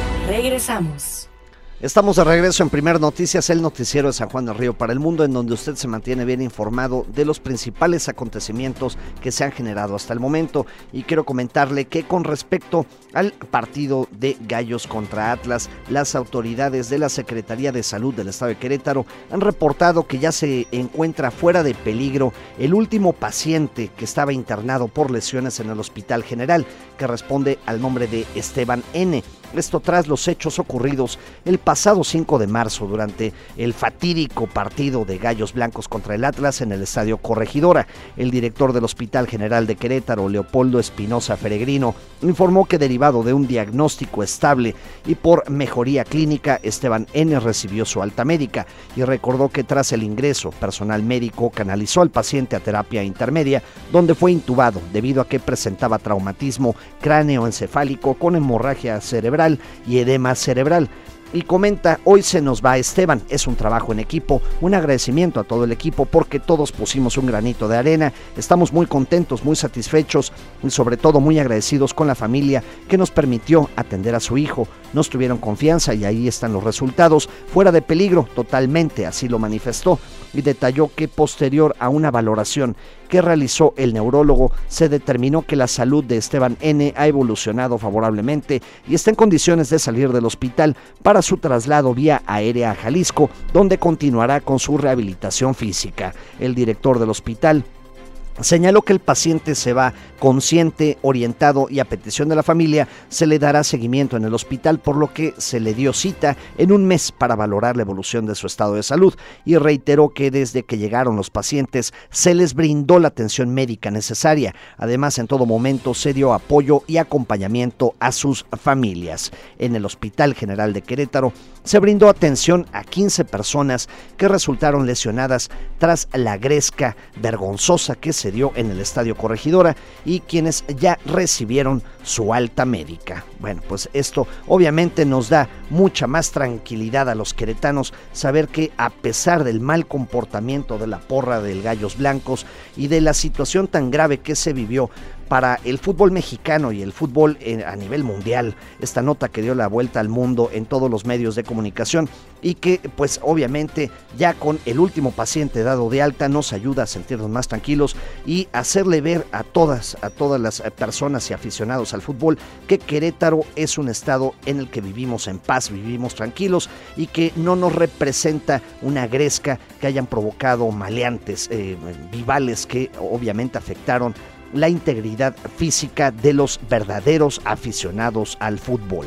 Speaker 1: Regresamos.
Speaker 2: Estamos de regreso en Primer Noticias, el noticiero de San Juan del Río para el mundo, en donde usted se mantiene bien informado de los principales acontecimientos que se han generado hasta el momento. Y quiero comentarle que con respecto al partido de Gallos contra Atlas, las autoridades de la Secretaría de Salud del Estado de Querétaro han reportado que ya se encuentra fuera de peligro el último paciente que estaba internado por lesiones en el Hospital General, que responde al nombre de Esteban N. Esto tras los hechos ocurridos el pasado cinco de marzo durante el fatídico partido de Gallos Blancos contra el Atlas en el Estadio Corregidora. El director del Hospital General de Querétaro, Leopoldo Espinosa Peregrino, informó que derivado de un diagnóstico estable y por mejoría clínica, Esteban N. recibió su alta médica y recordó que tras el ingreso, personal médico canalizó al paciente a terapia intermedia, donde fue intubado debido a que presentaba traumatismo cráneoencefálico con hemorragia cerebral y edema cerebral. Y comenta, hoy se nos va Esteban, es un trabajo en equipo, un agradecimiento a todo el equipo porque todos pusimos un granito de arena, estamos muy contentos, muy satisfechos y sobre todo muy agradecidos con la familia que nos permitió atender a su hijo, nos tuvieron confianza y ahí están los resultados, fuera de peligro totalmente, así lo manifestó y detalló que posterior a una valoración que realizó el neurólogo, se determinó que la salud de Esteban N. ha evolucionado favorablemente y está en condiciones de salir del hospital para su traslado vía aérea a Jalisco, donde continuará con su rehabilitación física. El director del hospital señaló que el paciente se va consciente, orientado y a petición de la familia se le dará seguimiento en el hospital, por lo que se le dio cita en un mes para valorar la evolución de su estado de salud y reiteró que desde que llegaron los pacientes se les brindó la atención médica necesaria. Además, en todo momento se dio apoyo y acompañamiento a sus familias. En el Hospital General de Querétaro se brindó atención a quince personas que resultaron lesionadas tras la gresca vergonzosa que se dio en el Estadio Corregidora y quienes ya recibieron su alta médica. Bueno, pues esto obviamente nos da mucha más tranquilidad a los queretanos saber que a pesar del mal comportamiento de la porra del Gallos Blancos y de la situación tan grave que se vivió para el fútbol mexicano y el fútbol a nivel mundial, esta nota que dio la vuelta al mundo en todos los medios de comunicación y que pues obviamente ya con el último paciente dado de alta nos ayuda a sentirnos más tranquilos y hacerle ver a todas, a todas las personas y aficionados al fútbol que Querétaro es un estado en el que vivimos en paz, vivimos tranquilos y que no nos representa una gresca que hayan provocado maleantes, eh, vivales que obviamente afectaron la integridad física de los verdaderos aficionados al fútbol.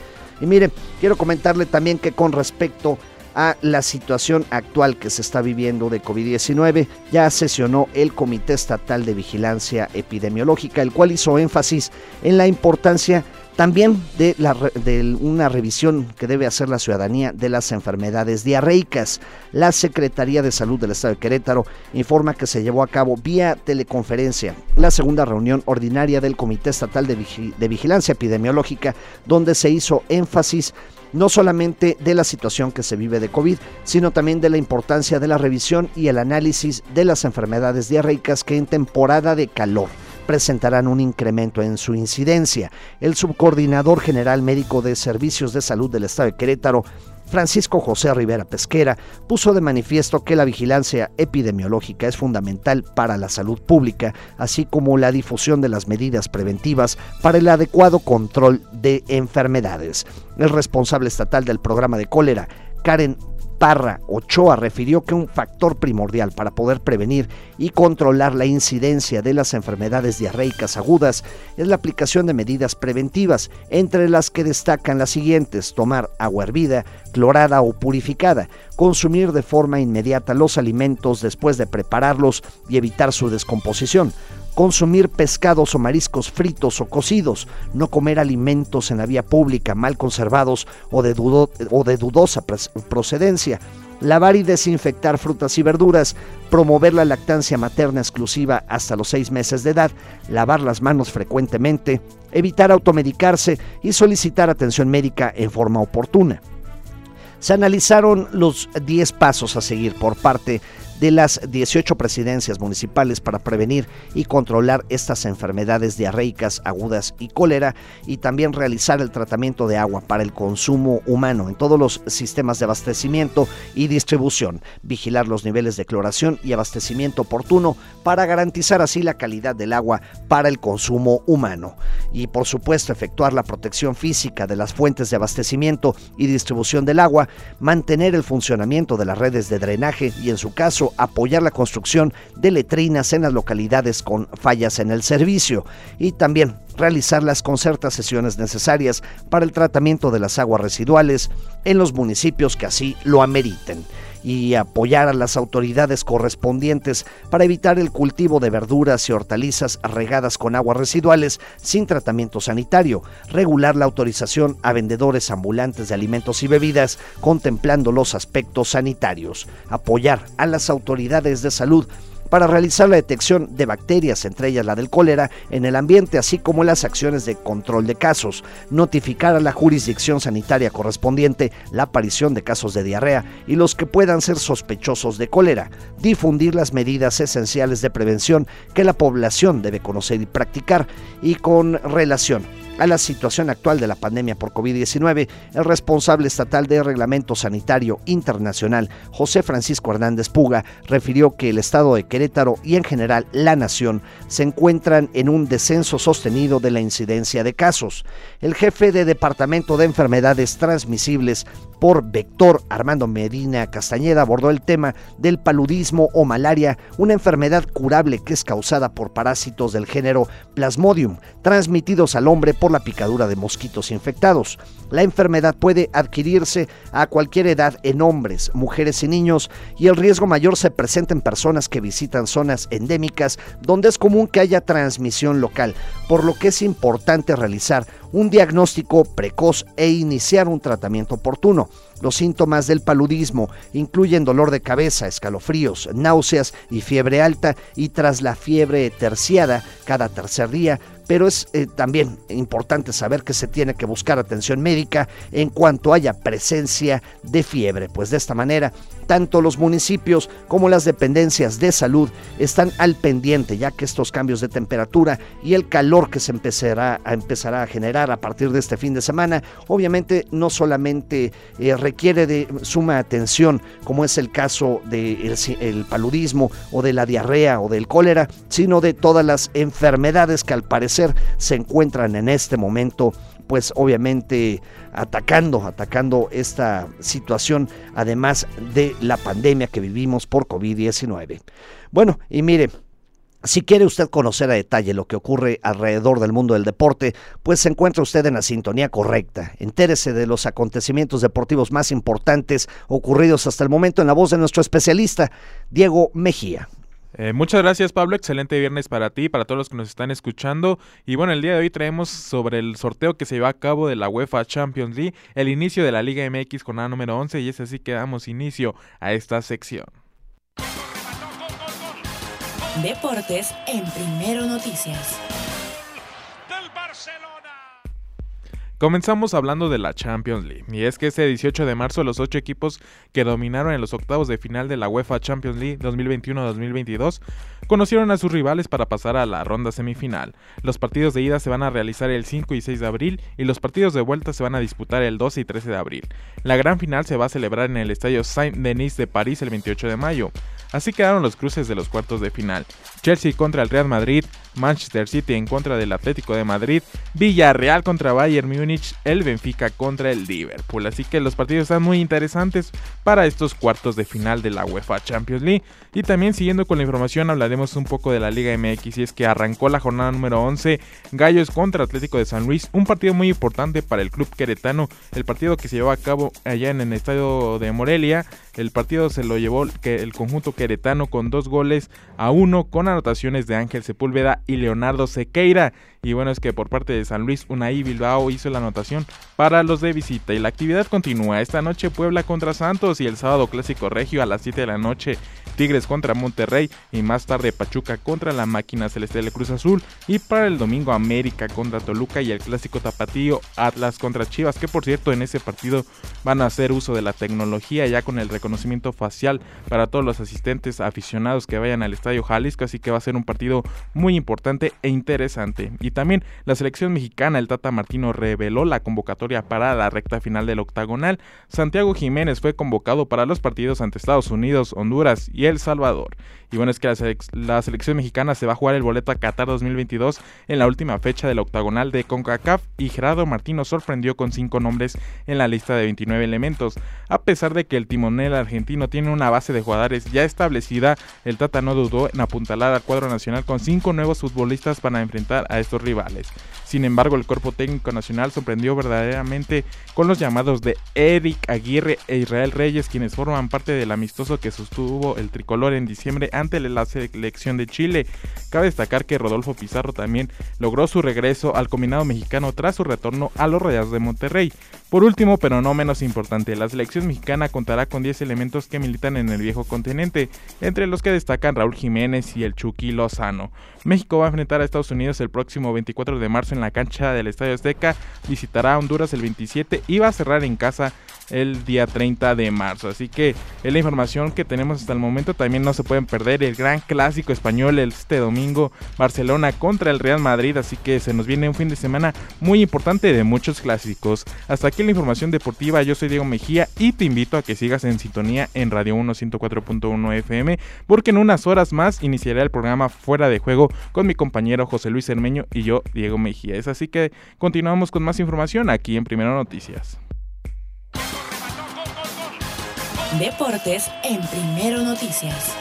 Speaker 2: Y miren, quiero comentarle también que con respecto a la situación actual que se está viviendo de COVID diecinueve, ya sesionó el Comité Estatal de Vigilancia Epidemiológica, el cual hizo énfasis en la importancia también de, la, de una revisión que debe hacer la ciudadanía de las enfermedades diarreicas. La Secretaría de Salud del Estado de Querétaro informa que se llevó a cabo vía teleconferencia la segunda reunión ordinaria del Comité Estatal de, Vigi- de Vigilancia Epidemiológica, donde se hizo énfasis no solamente de la situación que se vive de COVID, sino también de la importancia de la revisión y el análisis de las enfermedades diarreicas que en temporada de calor presentarán un incremento en su incidencia. El subcoordinador general médico de Servicios de Salud del Estado de Querétaro, Francisco José Rivera Pesquera, puso de manifiesto que la vigilancia epidemiológica es fundamental para la salud pública, así como la difusión de las medidas preventivas para el adecuado control de enfermedades. El responsable estatal del programa de cólera, Karen Parra Ochoa, refirió que un factor primordial para poder prevenir y controlar la incidencia de las enfermedades diarreicas agudas es la aplicación de medidas preventivas, entre las que destacan las siguientes: tomar agua hervida, clorada o purificada, consumir de forma inmediata los alimentos después de prepararlos y evitar su descomposición, consumir pescados o mariscos fritos o cocidos, no comer alimentos en la vía pública mal conservados o de, dudo, o de dudosa procedencia, lavar y desinfectar frutas y verduras, promover la lactancia materna exclusiva hasta los seis meses de edad, lavar las manos frecuentemente, evitar automedicarse y solicitar atención médica en forma oportuna. Se analizaron los diez pasos a seguir por parte de las dieciocho presidencias municipales para prevenir y controlar estas enfermedades diarreicas agudas y cólera, y también realizar el tratamiento de agua para el consumo humano en todos los sistemas de abastecimiento y distribución, vigilar los niveles de cloración y abastecimiento oportuno para garantizar así la calidad del agua para el consumo humano, y por supuesto efectuar la protección física de las fuentes de abastecimiento y distribución del agua, mantener el funcionamiento de las redes de drenaje y en su caso apoyar la construcción de letrinas en las localidades con fallas en el servicio, y también realizar las concertaciones necesarias para el tratamiento de las aguas residuales en los municipios que así lo ameriten, y apoyar a las autoridades correspondientes para evitar el cultivo de verduras y hortalizas regadas con aguas residuales sin tratamiento sanitario, regular la autorización a vendedores ambulantes de alimentos y bebidas contemplando los aspectos sanitarios, apoyar a las autoridades de salud para realizar la detección de bacterias, entre ellas la del cólera, en el ambiente, así como las acciones de control de casos, notificar a la jurisdicción sanitaria correspondiente la aparición de casos de diarrea y los que puedan ser sospechosos de cólera, difundir las medidas esenciales de prevención que la población debe conocer y practicar, y con relación a la situación actual de la pandemia por COVID diecinueve, el responsable estatal de Reglamento Sanitario Internacional, José Francisco Hernández Puga, refirió que el estado de Querétaro y en general la nación se encuentran en un descenso sostenido de la incidencia de casos. El jefe de Departamento de Enfermedades Transmisibles por Vector, Armando Medina Castañeda, abordó el tema del paludismo o malaria, una enfermedad curable que es causada por parásitos del género Plasmodium, transmitidos al hombre por la picadura de mosquitos infectados. La enfermedad puede adquirirse a cualquier edad en hombres, mujeres y niños, y el riesgo mayor se presenta en personas que visitan zonas endémicas donde es común que haya transmisión local, por lo que es importante realizar un diagnóstico precoz e iniciar un tratamiento oportuno. Los síntomas del paludismo incluyen dolor de cabeza, escalofríos, náuseas y fiebre alta, y tras la fiebre terciada cada tercer día, pero es eh, también importante saber que se tiene que buscar atención médica en cuanto haya presencia de fiebre, pues de esta manera tanto los municipios como las dependencias de salud están al pendiente, ya que estos cambios de temperatura y el calor que se empezará a, empezará a generar a partir de este fin de semana, obviamente no solamente eh, requiere de suma atención, como es el caso del el paludismo o de la diarrea o del cólera, sino de todas las enfermedades que al parecer se encuentran en este momento, pues obviamente atacando, atacando esta situación, además de la pandemia que vivimos por COVID diecinueve. Bueno, y mire, si quiere usted conocer a detalle lo que ocurre alrededor del mundo del deporte, pues se encuentra usted en la sintonía correcta. Entérese de los acontecimientos deportivos más importantes ocurridos hasta el momento en la voz de nuestro especialista, Diego Mejía.
Speaker 9: Eh, muchas gracias, Pablo, excelente viernes para ti, para todos los que nos están escuchando, y bueno, el día de hoy traemos sobre el sorteo que se lleva a cabo de la UEFA Champions League, el inicio de la Liga M X con la número once, y es así que damos inicio a esta sección.
Speaker 1: Deportes en Primero Noticias.
Speaker 9: Comenzamos hablando de la Champions League, y es que este dieciocho de marzo los ocho equipos que dominaron en los octavos de final de la UEFA Champions League dos mil veintiuno dos mil veintidós conocieron a sus rivales para pasar a la ronda semifinal. Los partidos de ida se van a realizar el cinco y seis de abril y los partidos de vuelta se van a disputar el doce y trece de abril. La gran final se va a celebrar en el estadio Saint-Denis de París el veintiocho de mayo. Así quedaron los cruces de los cuartos de final: Chelsea contra el Real Madrid, Manchester City en contra del Atlético de Madrid, Villarreal contra Bayern Múnich, el Benfica contra el Liverpool. Así que los partidos están muy interesantes para estos cuartos de final de la UEFA Champions League. Y también, siguiendo con la información, hablaremos un poco de la Liga M X, y es que arrancó la jornada número once, Gallos contra Atlético de San Luis, un partido muy importante para el club queretano, el partido que se llevó a cabo allá en el estadio de Morelia. El partido se lo llevó el conjunto queretano con dos goles a uno, con anotaciones de Ángel Sepúlveda y Leonardo Sequeira. Y bueno, es que por parte de San Luis, Unai Bilbao hizo la anotación para los de visita. Y la actividad continúa. Esta noche Puebla contra Santos y el sábado Clásico Regio a las siete de la noche. Tigres contra Monterrey y más tarde Pachuca contra la Máquina Celestial de Cruz Azul. Y para el domingo América contra Toluca y el Clásico Tapatío Atlas contra Chivas, que por cierto en ese partido van a hacer uso de la tecnología ya con el reconocimiento facial para todos los asistentes aficionados que vayan al Estadio Jalisco, así que va a ser un partido muy importante e interesante. Y también la selección mexicana, el Tata Martino reveló la convocatoria para la recta final del octagonal. Santiago Jiménez fue convocado para los partidos ante Estados Unidos, Honduras y El Salvador. Y bueno, es que la, sele- la selección mexicana se va a jugar el boleto a Qatar dos mil veintidós en la última fecha del octagonal de CONCACAF, y Gerardo Martino sorprendió con cinco nombres en la lista de veintinueve elementos. A pesar de que el timonel argentino tiene una base de jugadores ya establecida, el Tata no dudó en apuntalar al cuadro nacional con cinco nuevos futbolistas para enfrentar a estos rivales. Sin embargo, el cuerpo técnico nacional sorprendió verdaderamente con los llamados de Eric Aguirre e Israel Reyes, quienes forman parte del amistoso que sostuvo el tricolor en diciembre ante la selección de Chile. Cabe destacar que Rodolfo Pizarro también logró su regreso al combinado mexicano tras su retorno a los Rayados de Monterrey. Por último, pero no menos importante, la selección mexicana contará con diez elementos que militan en el viejo continente, entre los que destacan Raúl Jiménez y el Chucky Lozano. México va a enfrentar a Estados Unidos el próximo veinticuatro de marzo en la cancha del Estadio Azteca, visitará a Honduras el veintisiete y va a cerrar en casa el día treinta de marzo. Así que es la información que tenemos hasta el momento. También no se pueden perder el gran clásico español este domingo, Barcelona contra el Real Madrid, así que se nos viene un fin de semana muy importante de muchos clásicos. Hasta aquí la información deportiva. Yo soy Diego Mejía y te invito a que sigas en sintonía en Radio uno ciento cuatro punto uno F M, porque en unas horas más iniciará el programa Fuera de Juego con mi compañero José Luis Cermeño y yo, Diego Mejía. Es así que continuamos con más información aquí en Primero Noticias.
Speaker 1: Deportes en Primero Noticias.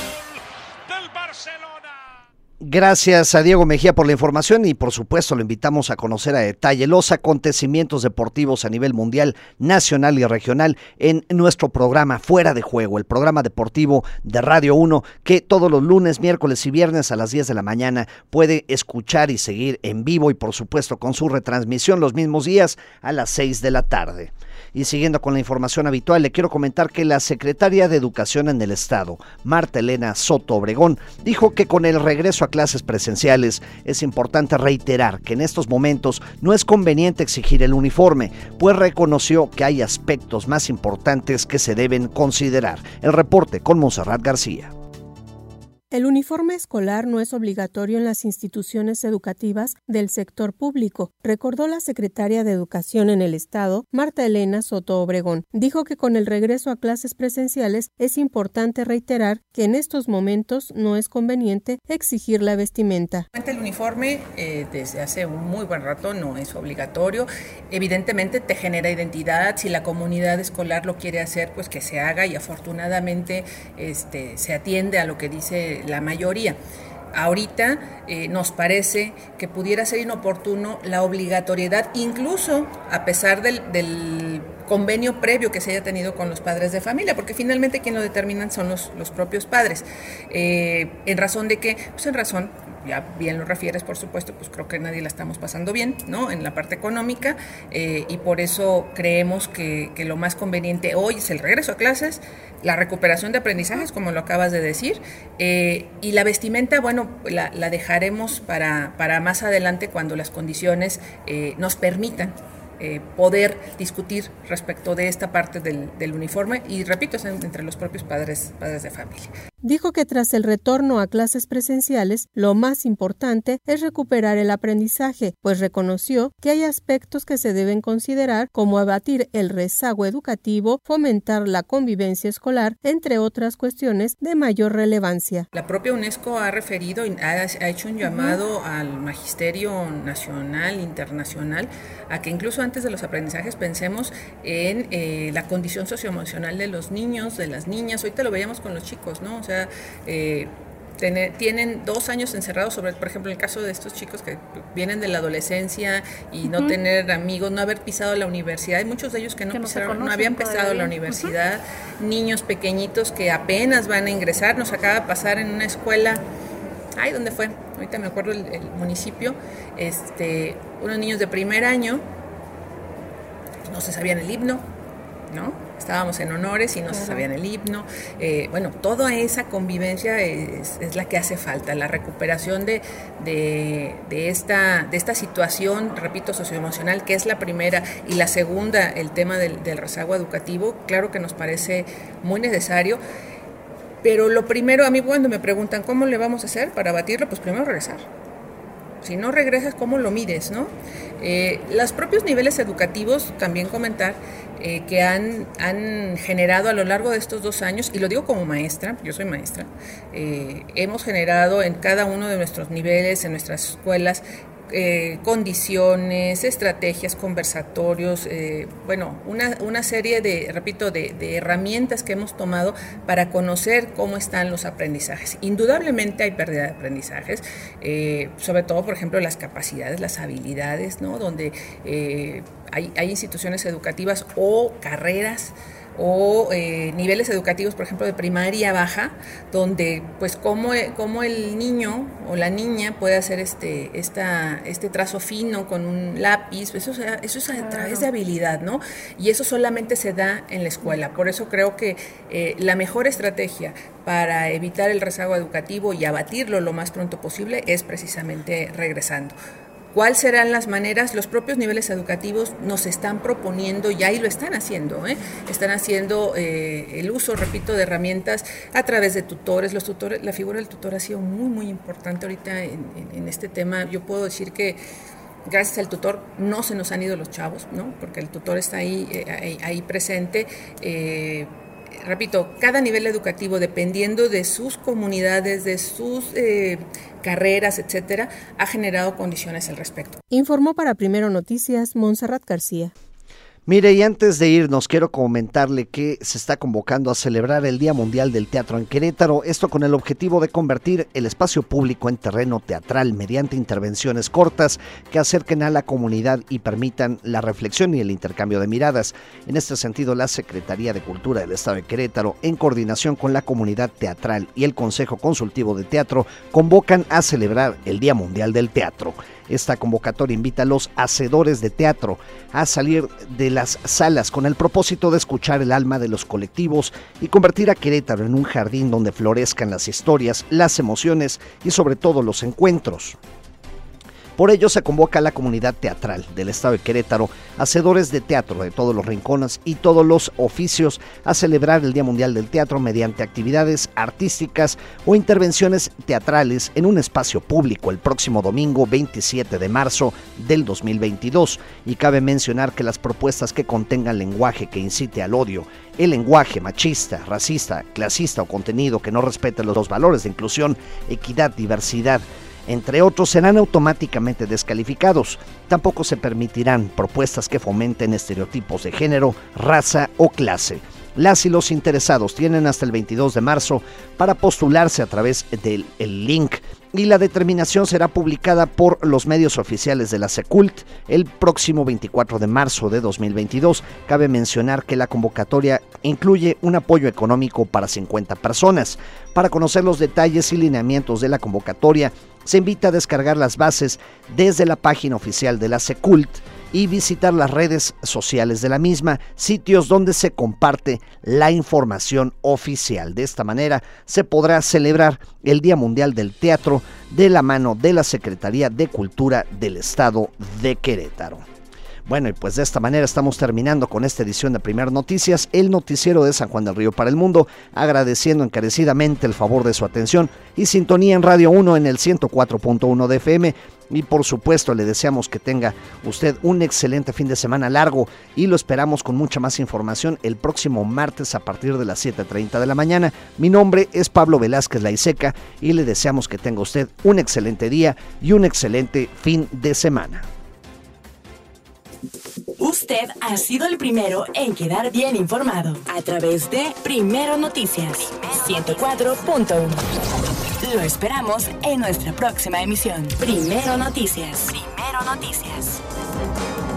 Speaker 2: Gracias a Diego Mejía por la información y por supuesto lo invitamos a conocer a detalle los acontecimientos deportivos a nivel mundial, nacional y regional en nuestro programa Fuera de Juego, el programa deportivo de Radio uno que todos los lunes, miércoles y viernes a las diez de la mañana puede escuchar y seguir en vivo y por supuesto con su retransmisión los mismos días a las seis de la tarde. Y siguiendo con la información habitual, le quiero comentar que la secretaria de Educación en el Estado, Marta Elena Soto Obregón, dijo que con el regreso a clases presenciales es importante reiterar que en estos momentos no es conveniente exigir el uniforme, pues reconoció que hay aspectos más importantes que se deben considerar. El reporte con Monserrat García.
Speaker 5: El uniforme escolar no es obligatorio en las instituciones educativas del sector público, recordó la secretaria de Educación en el Estado, Marta Elena Soto Obregón. Dijo que con el regreso a clases presenciales es importante reiterar que en estos momentos no es conveniente exigir la vestimenta.
Speaker 10: El uniforme eh, desde hace un muy buen rato no es obligatorio. Evidentemente te genera identidad. Si la comunidad escolar lo quiere hacer, pues que se haga y afortunadamente este, se atiende a lo que dice la mayoría. Ahorita eh, nos parece que pudiera ser inoportuno la obligatoriedad, incluso a pesar del, del convenio previo que se haya tenido con los padres de familia, porque finalmente quien lo determinan son los, los propios padres. Eh, ¿En razón de qué? Pues en razón, ya bien lo refieres, por supuesto, pues creo que nadie la estamos pasando bien, ¿no? En la parte económica, eh, y por eso creemos que, que lo más conveniente hoy es el regreso a clases, la recuperación de aprendizajes, como lo acabas de decir, eh, y la vestimenta, bueno, la, la dejaremos para, para más adelante cuando las condiciones eh, nos permitan Eh, poder discutir respecto de esta parte del, del uniforme y repito, es entre los propios padres, padres de familia.
Speaker 5: Dijo que tras el retorno a clases presenciales, lo más importante es recuperar el aprendizaje, pues reconoció que hay aspectos que se deben considerar como abatir el rezago educativo, fomentar la convivencia escolar, entre otras cuestiones de mayor relevancia.
Speaker 10: La propia UNESCO ha referido y ha, ha hecho un llamado uh-huh. al magisterio nacional, internacional, a que incluso antes de los aprendizajes pensemos en eh, la condición socioemocional de los niños, de las niñas. Ahorita lo veíamos con los chicos, ¿no? O sea, eh, tener, tienen dos años encerrados, sobre, por ejemplo, el caso de estos chicos que vienen de la adolescencia y no uh-huh. tener amigos, no haber pisado la universidad. Hay muchos de ellos que no, que no, pisaron, no habían pisado la universidad. Uh-huh. Niños pequeñitos que apenas van a ingresar. Nos acaba de pasar en una escuela, ay, ¿dónde fue? ahorita me acuerdo el, el municipio, este, unos niños de primer año no se sabían el himno, ¿no? Estábamos en honores y no se sabían el himno. Eh, bueno, toda esa convivencia es, es la que hace falta, la recuperación de, de, de, esta, de esta situación, repito, socioemocional, que es la primera, y la segunda, el tema del, del rezago educativo, claro que nos parece muy necesario. Pero lo primero, a mí cuando me preguntan cómo le vamos a hacer para abatirlo, pues primero regresar. Si no regresas, ¿cómo lo mides, no? Eh, los propios niveles educativos, también comentar, eh, que han, han generado a lo largo de estos dos años, y lo digo como maestra, yo soy maestra, eh, hemos generado en cada uno de nuestros niveles, en nuestras escuelas, Eh, condiciones, estrategias, conversatorios, eh, bueno, una, una serie de, repito, de, de herramientas que hemos tomado para conocer cómo están los aprendizajes. Indudablemente hay pérdida de aprendizajes, eh, sobre todo, por ejemplo, las capacidades, las habilidades, ¿no? Donde eh, hay, hay instituciones educativas o carreras o eh, niveles educativos, por ejemplo, de primaria baja, donde pues cómo, cómo el niño o la niña puede hacer este, esta, este trazo fino con un lápiz, eso, eso es a través de habilidad, ¿no? Y eso solamente se da en la escuela. Por eso creo que eh, la mejor estrategia para evitar el rezago educativo y abatirlo lo más pronto posible es precisamente regresando. ¿Cuáles serán las maneras? Los propios niveles educativos nos están proponiendo, y ahí lo están haciendo, ¿eh? Están haciendo eh, el uso, repito, de herramientas a través de tutores. Los tutores, la figura del tutor ha sido muy, muy importante ahorita en, en, en este tema. Yo puedo decir que gracias al tutor no se nos han ido los chavos, ¿no? Porque el tutor está ahí, eh, ahí, ahí presente. Eh, repito, cada nivel educativo, dependiendo de sus comunidades, de sus eh, carreras, etcétera, ha generado condiciones al respecto.
Speaker 5: Informó para Primero Noticias Montserrat García.
Speaker 2: Mire, y antes de irnos, quiero comentarle que se está convocando a celebrar el Día Mundial del Teatro en Querétaro, esto con el objetivo de convertir el espacio público en terreno teatral mediante intervenciones cortas que acerquen a la comunidad y permitan la reflexión y el intercambio de miradas. En este sentido, la Secretaría de Cultura del Estado de Querétaro, en coordinación con la comunidad teatral y el Consejo Consultivo de Teatro, convocan a celebrar el Día Mundial del Teatro. Esta convocatoria invita a los hacedores de teatro a salir de las salas con el propósito de escuchar el alma de los colectivos y convertir a Querétaro en un jardín donde florezcan las historias, las emociones y sobre todo los encuentros. Por ello se convoca a la comunidad teatral del Estado de Querétaro, hacedores de teatro de todos los rincones y todos los oficios, a celebrar el Día Mundial del Teatro mediante actividades artísticas o intervenciones teatrales en un espacio público el próximo domingo veintisiete de marzo del dos mil veintidós. Y cabe mencionar que las propuestas que contengan lenguaje que incite al odio, el lenguaje machista, racista, clasista o contenido que no respete los dos valores de inclusión, equidad, diversidad, entre otros, serán automáticamente descalificados. Tampoco se permitirán propuestas que fomenten estereotipos de género, raza o clase. Las y los interesados tienen hasta el veintidós de marzo para postularse a través del el link, y la determinación será publicada por los medios oficiales de la Secult el próximo veinticuatro de marzo de dos mil veintidós. Cabe mencionar que la convocatoria incluye un apoyo económico para cincuenta personas. Para conocer los detalles y lineamientos de la convocatoria, se invita a descargar las bases desde la página oficial de la Secult y visitar las redes sociales de la misma, sitios donde se comparte la información oficial. De esta manera se podrá celebrar el Día Mundial del Teatro de la mano de la Secretaría de Cultura del Estado de Querétaro. Bueno, y pues de esta manera estamos terminando con esta edición de Primer Noticias, el noticiero de San Juan del Río para el mundo, agradeciendo encarecidamente el favor de su atención y sintonía en Radio uno en el ciento cuatro punto uno de F M. Y por supuesto le deseamos que tenga usted un excelente fin de semana largo y lo esperamos con mucha más información el próximo martes a partir de las siete treinta de la mañana. Mi nombre es Pablo Velázquez Laiseca y le deseamos que tenga usted un excelente día y un excelente fin de semana.
Speaker 1: Usted ha sido el primero en quedar bien informado a través de Primero Noticias ciento cuatro punto uno. Lo esperamos en nuestra próxima emisión. Primero Noticias. Primero Noticias.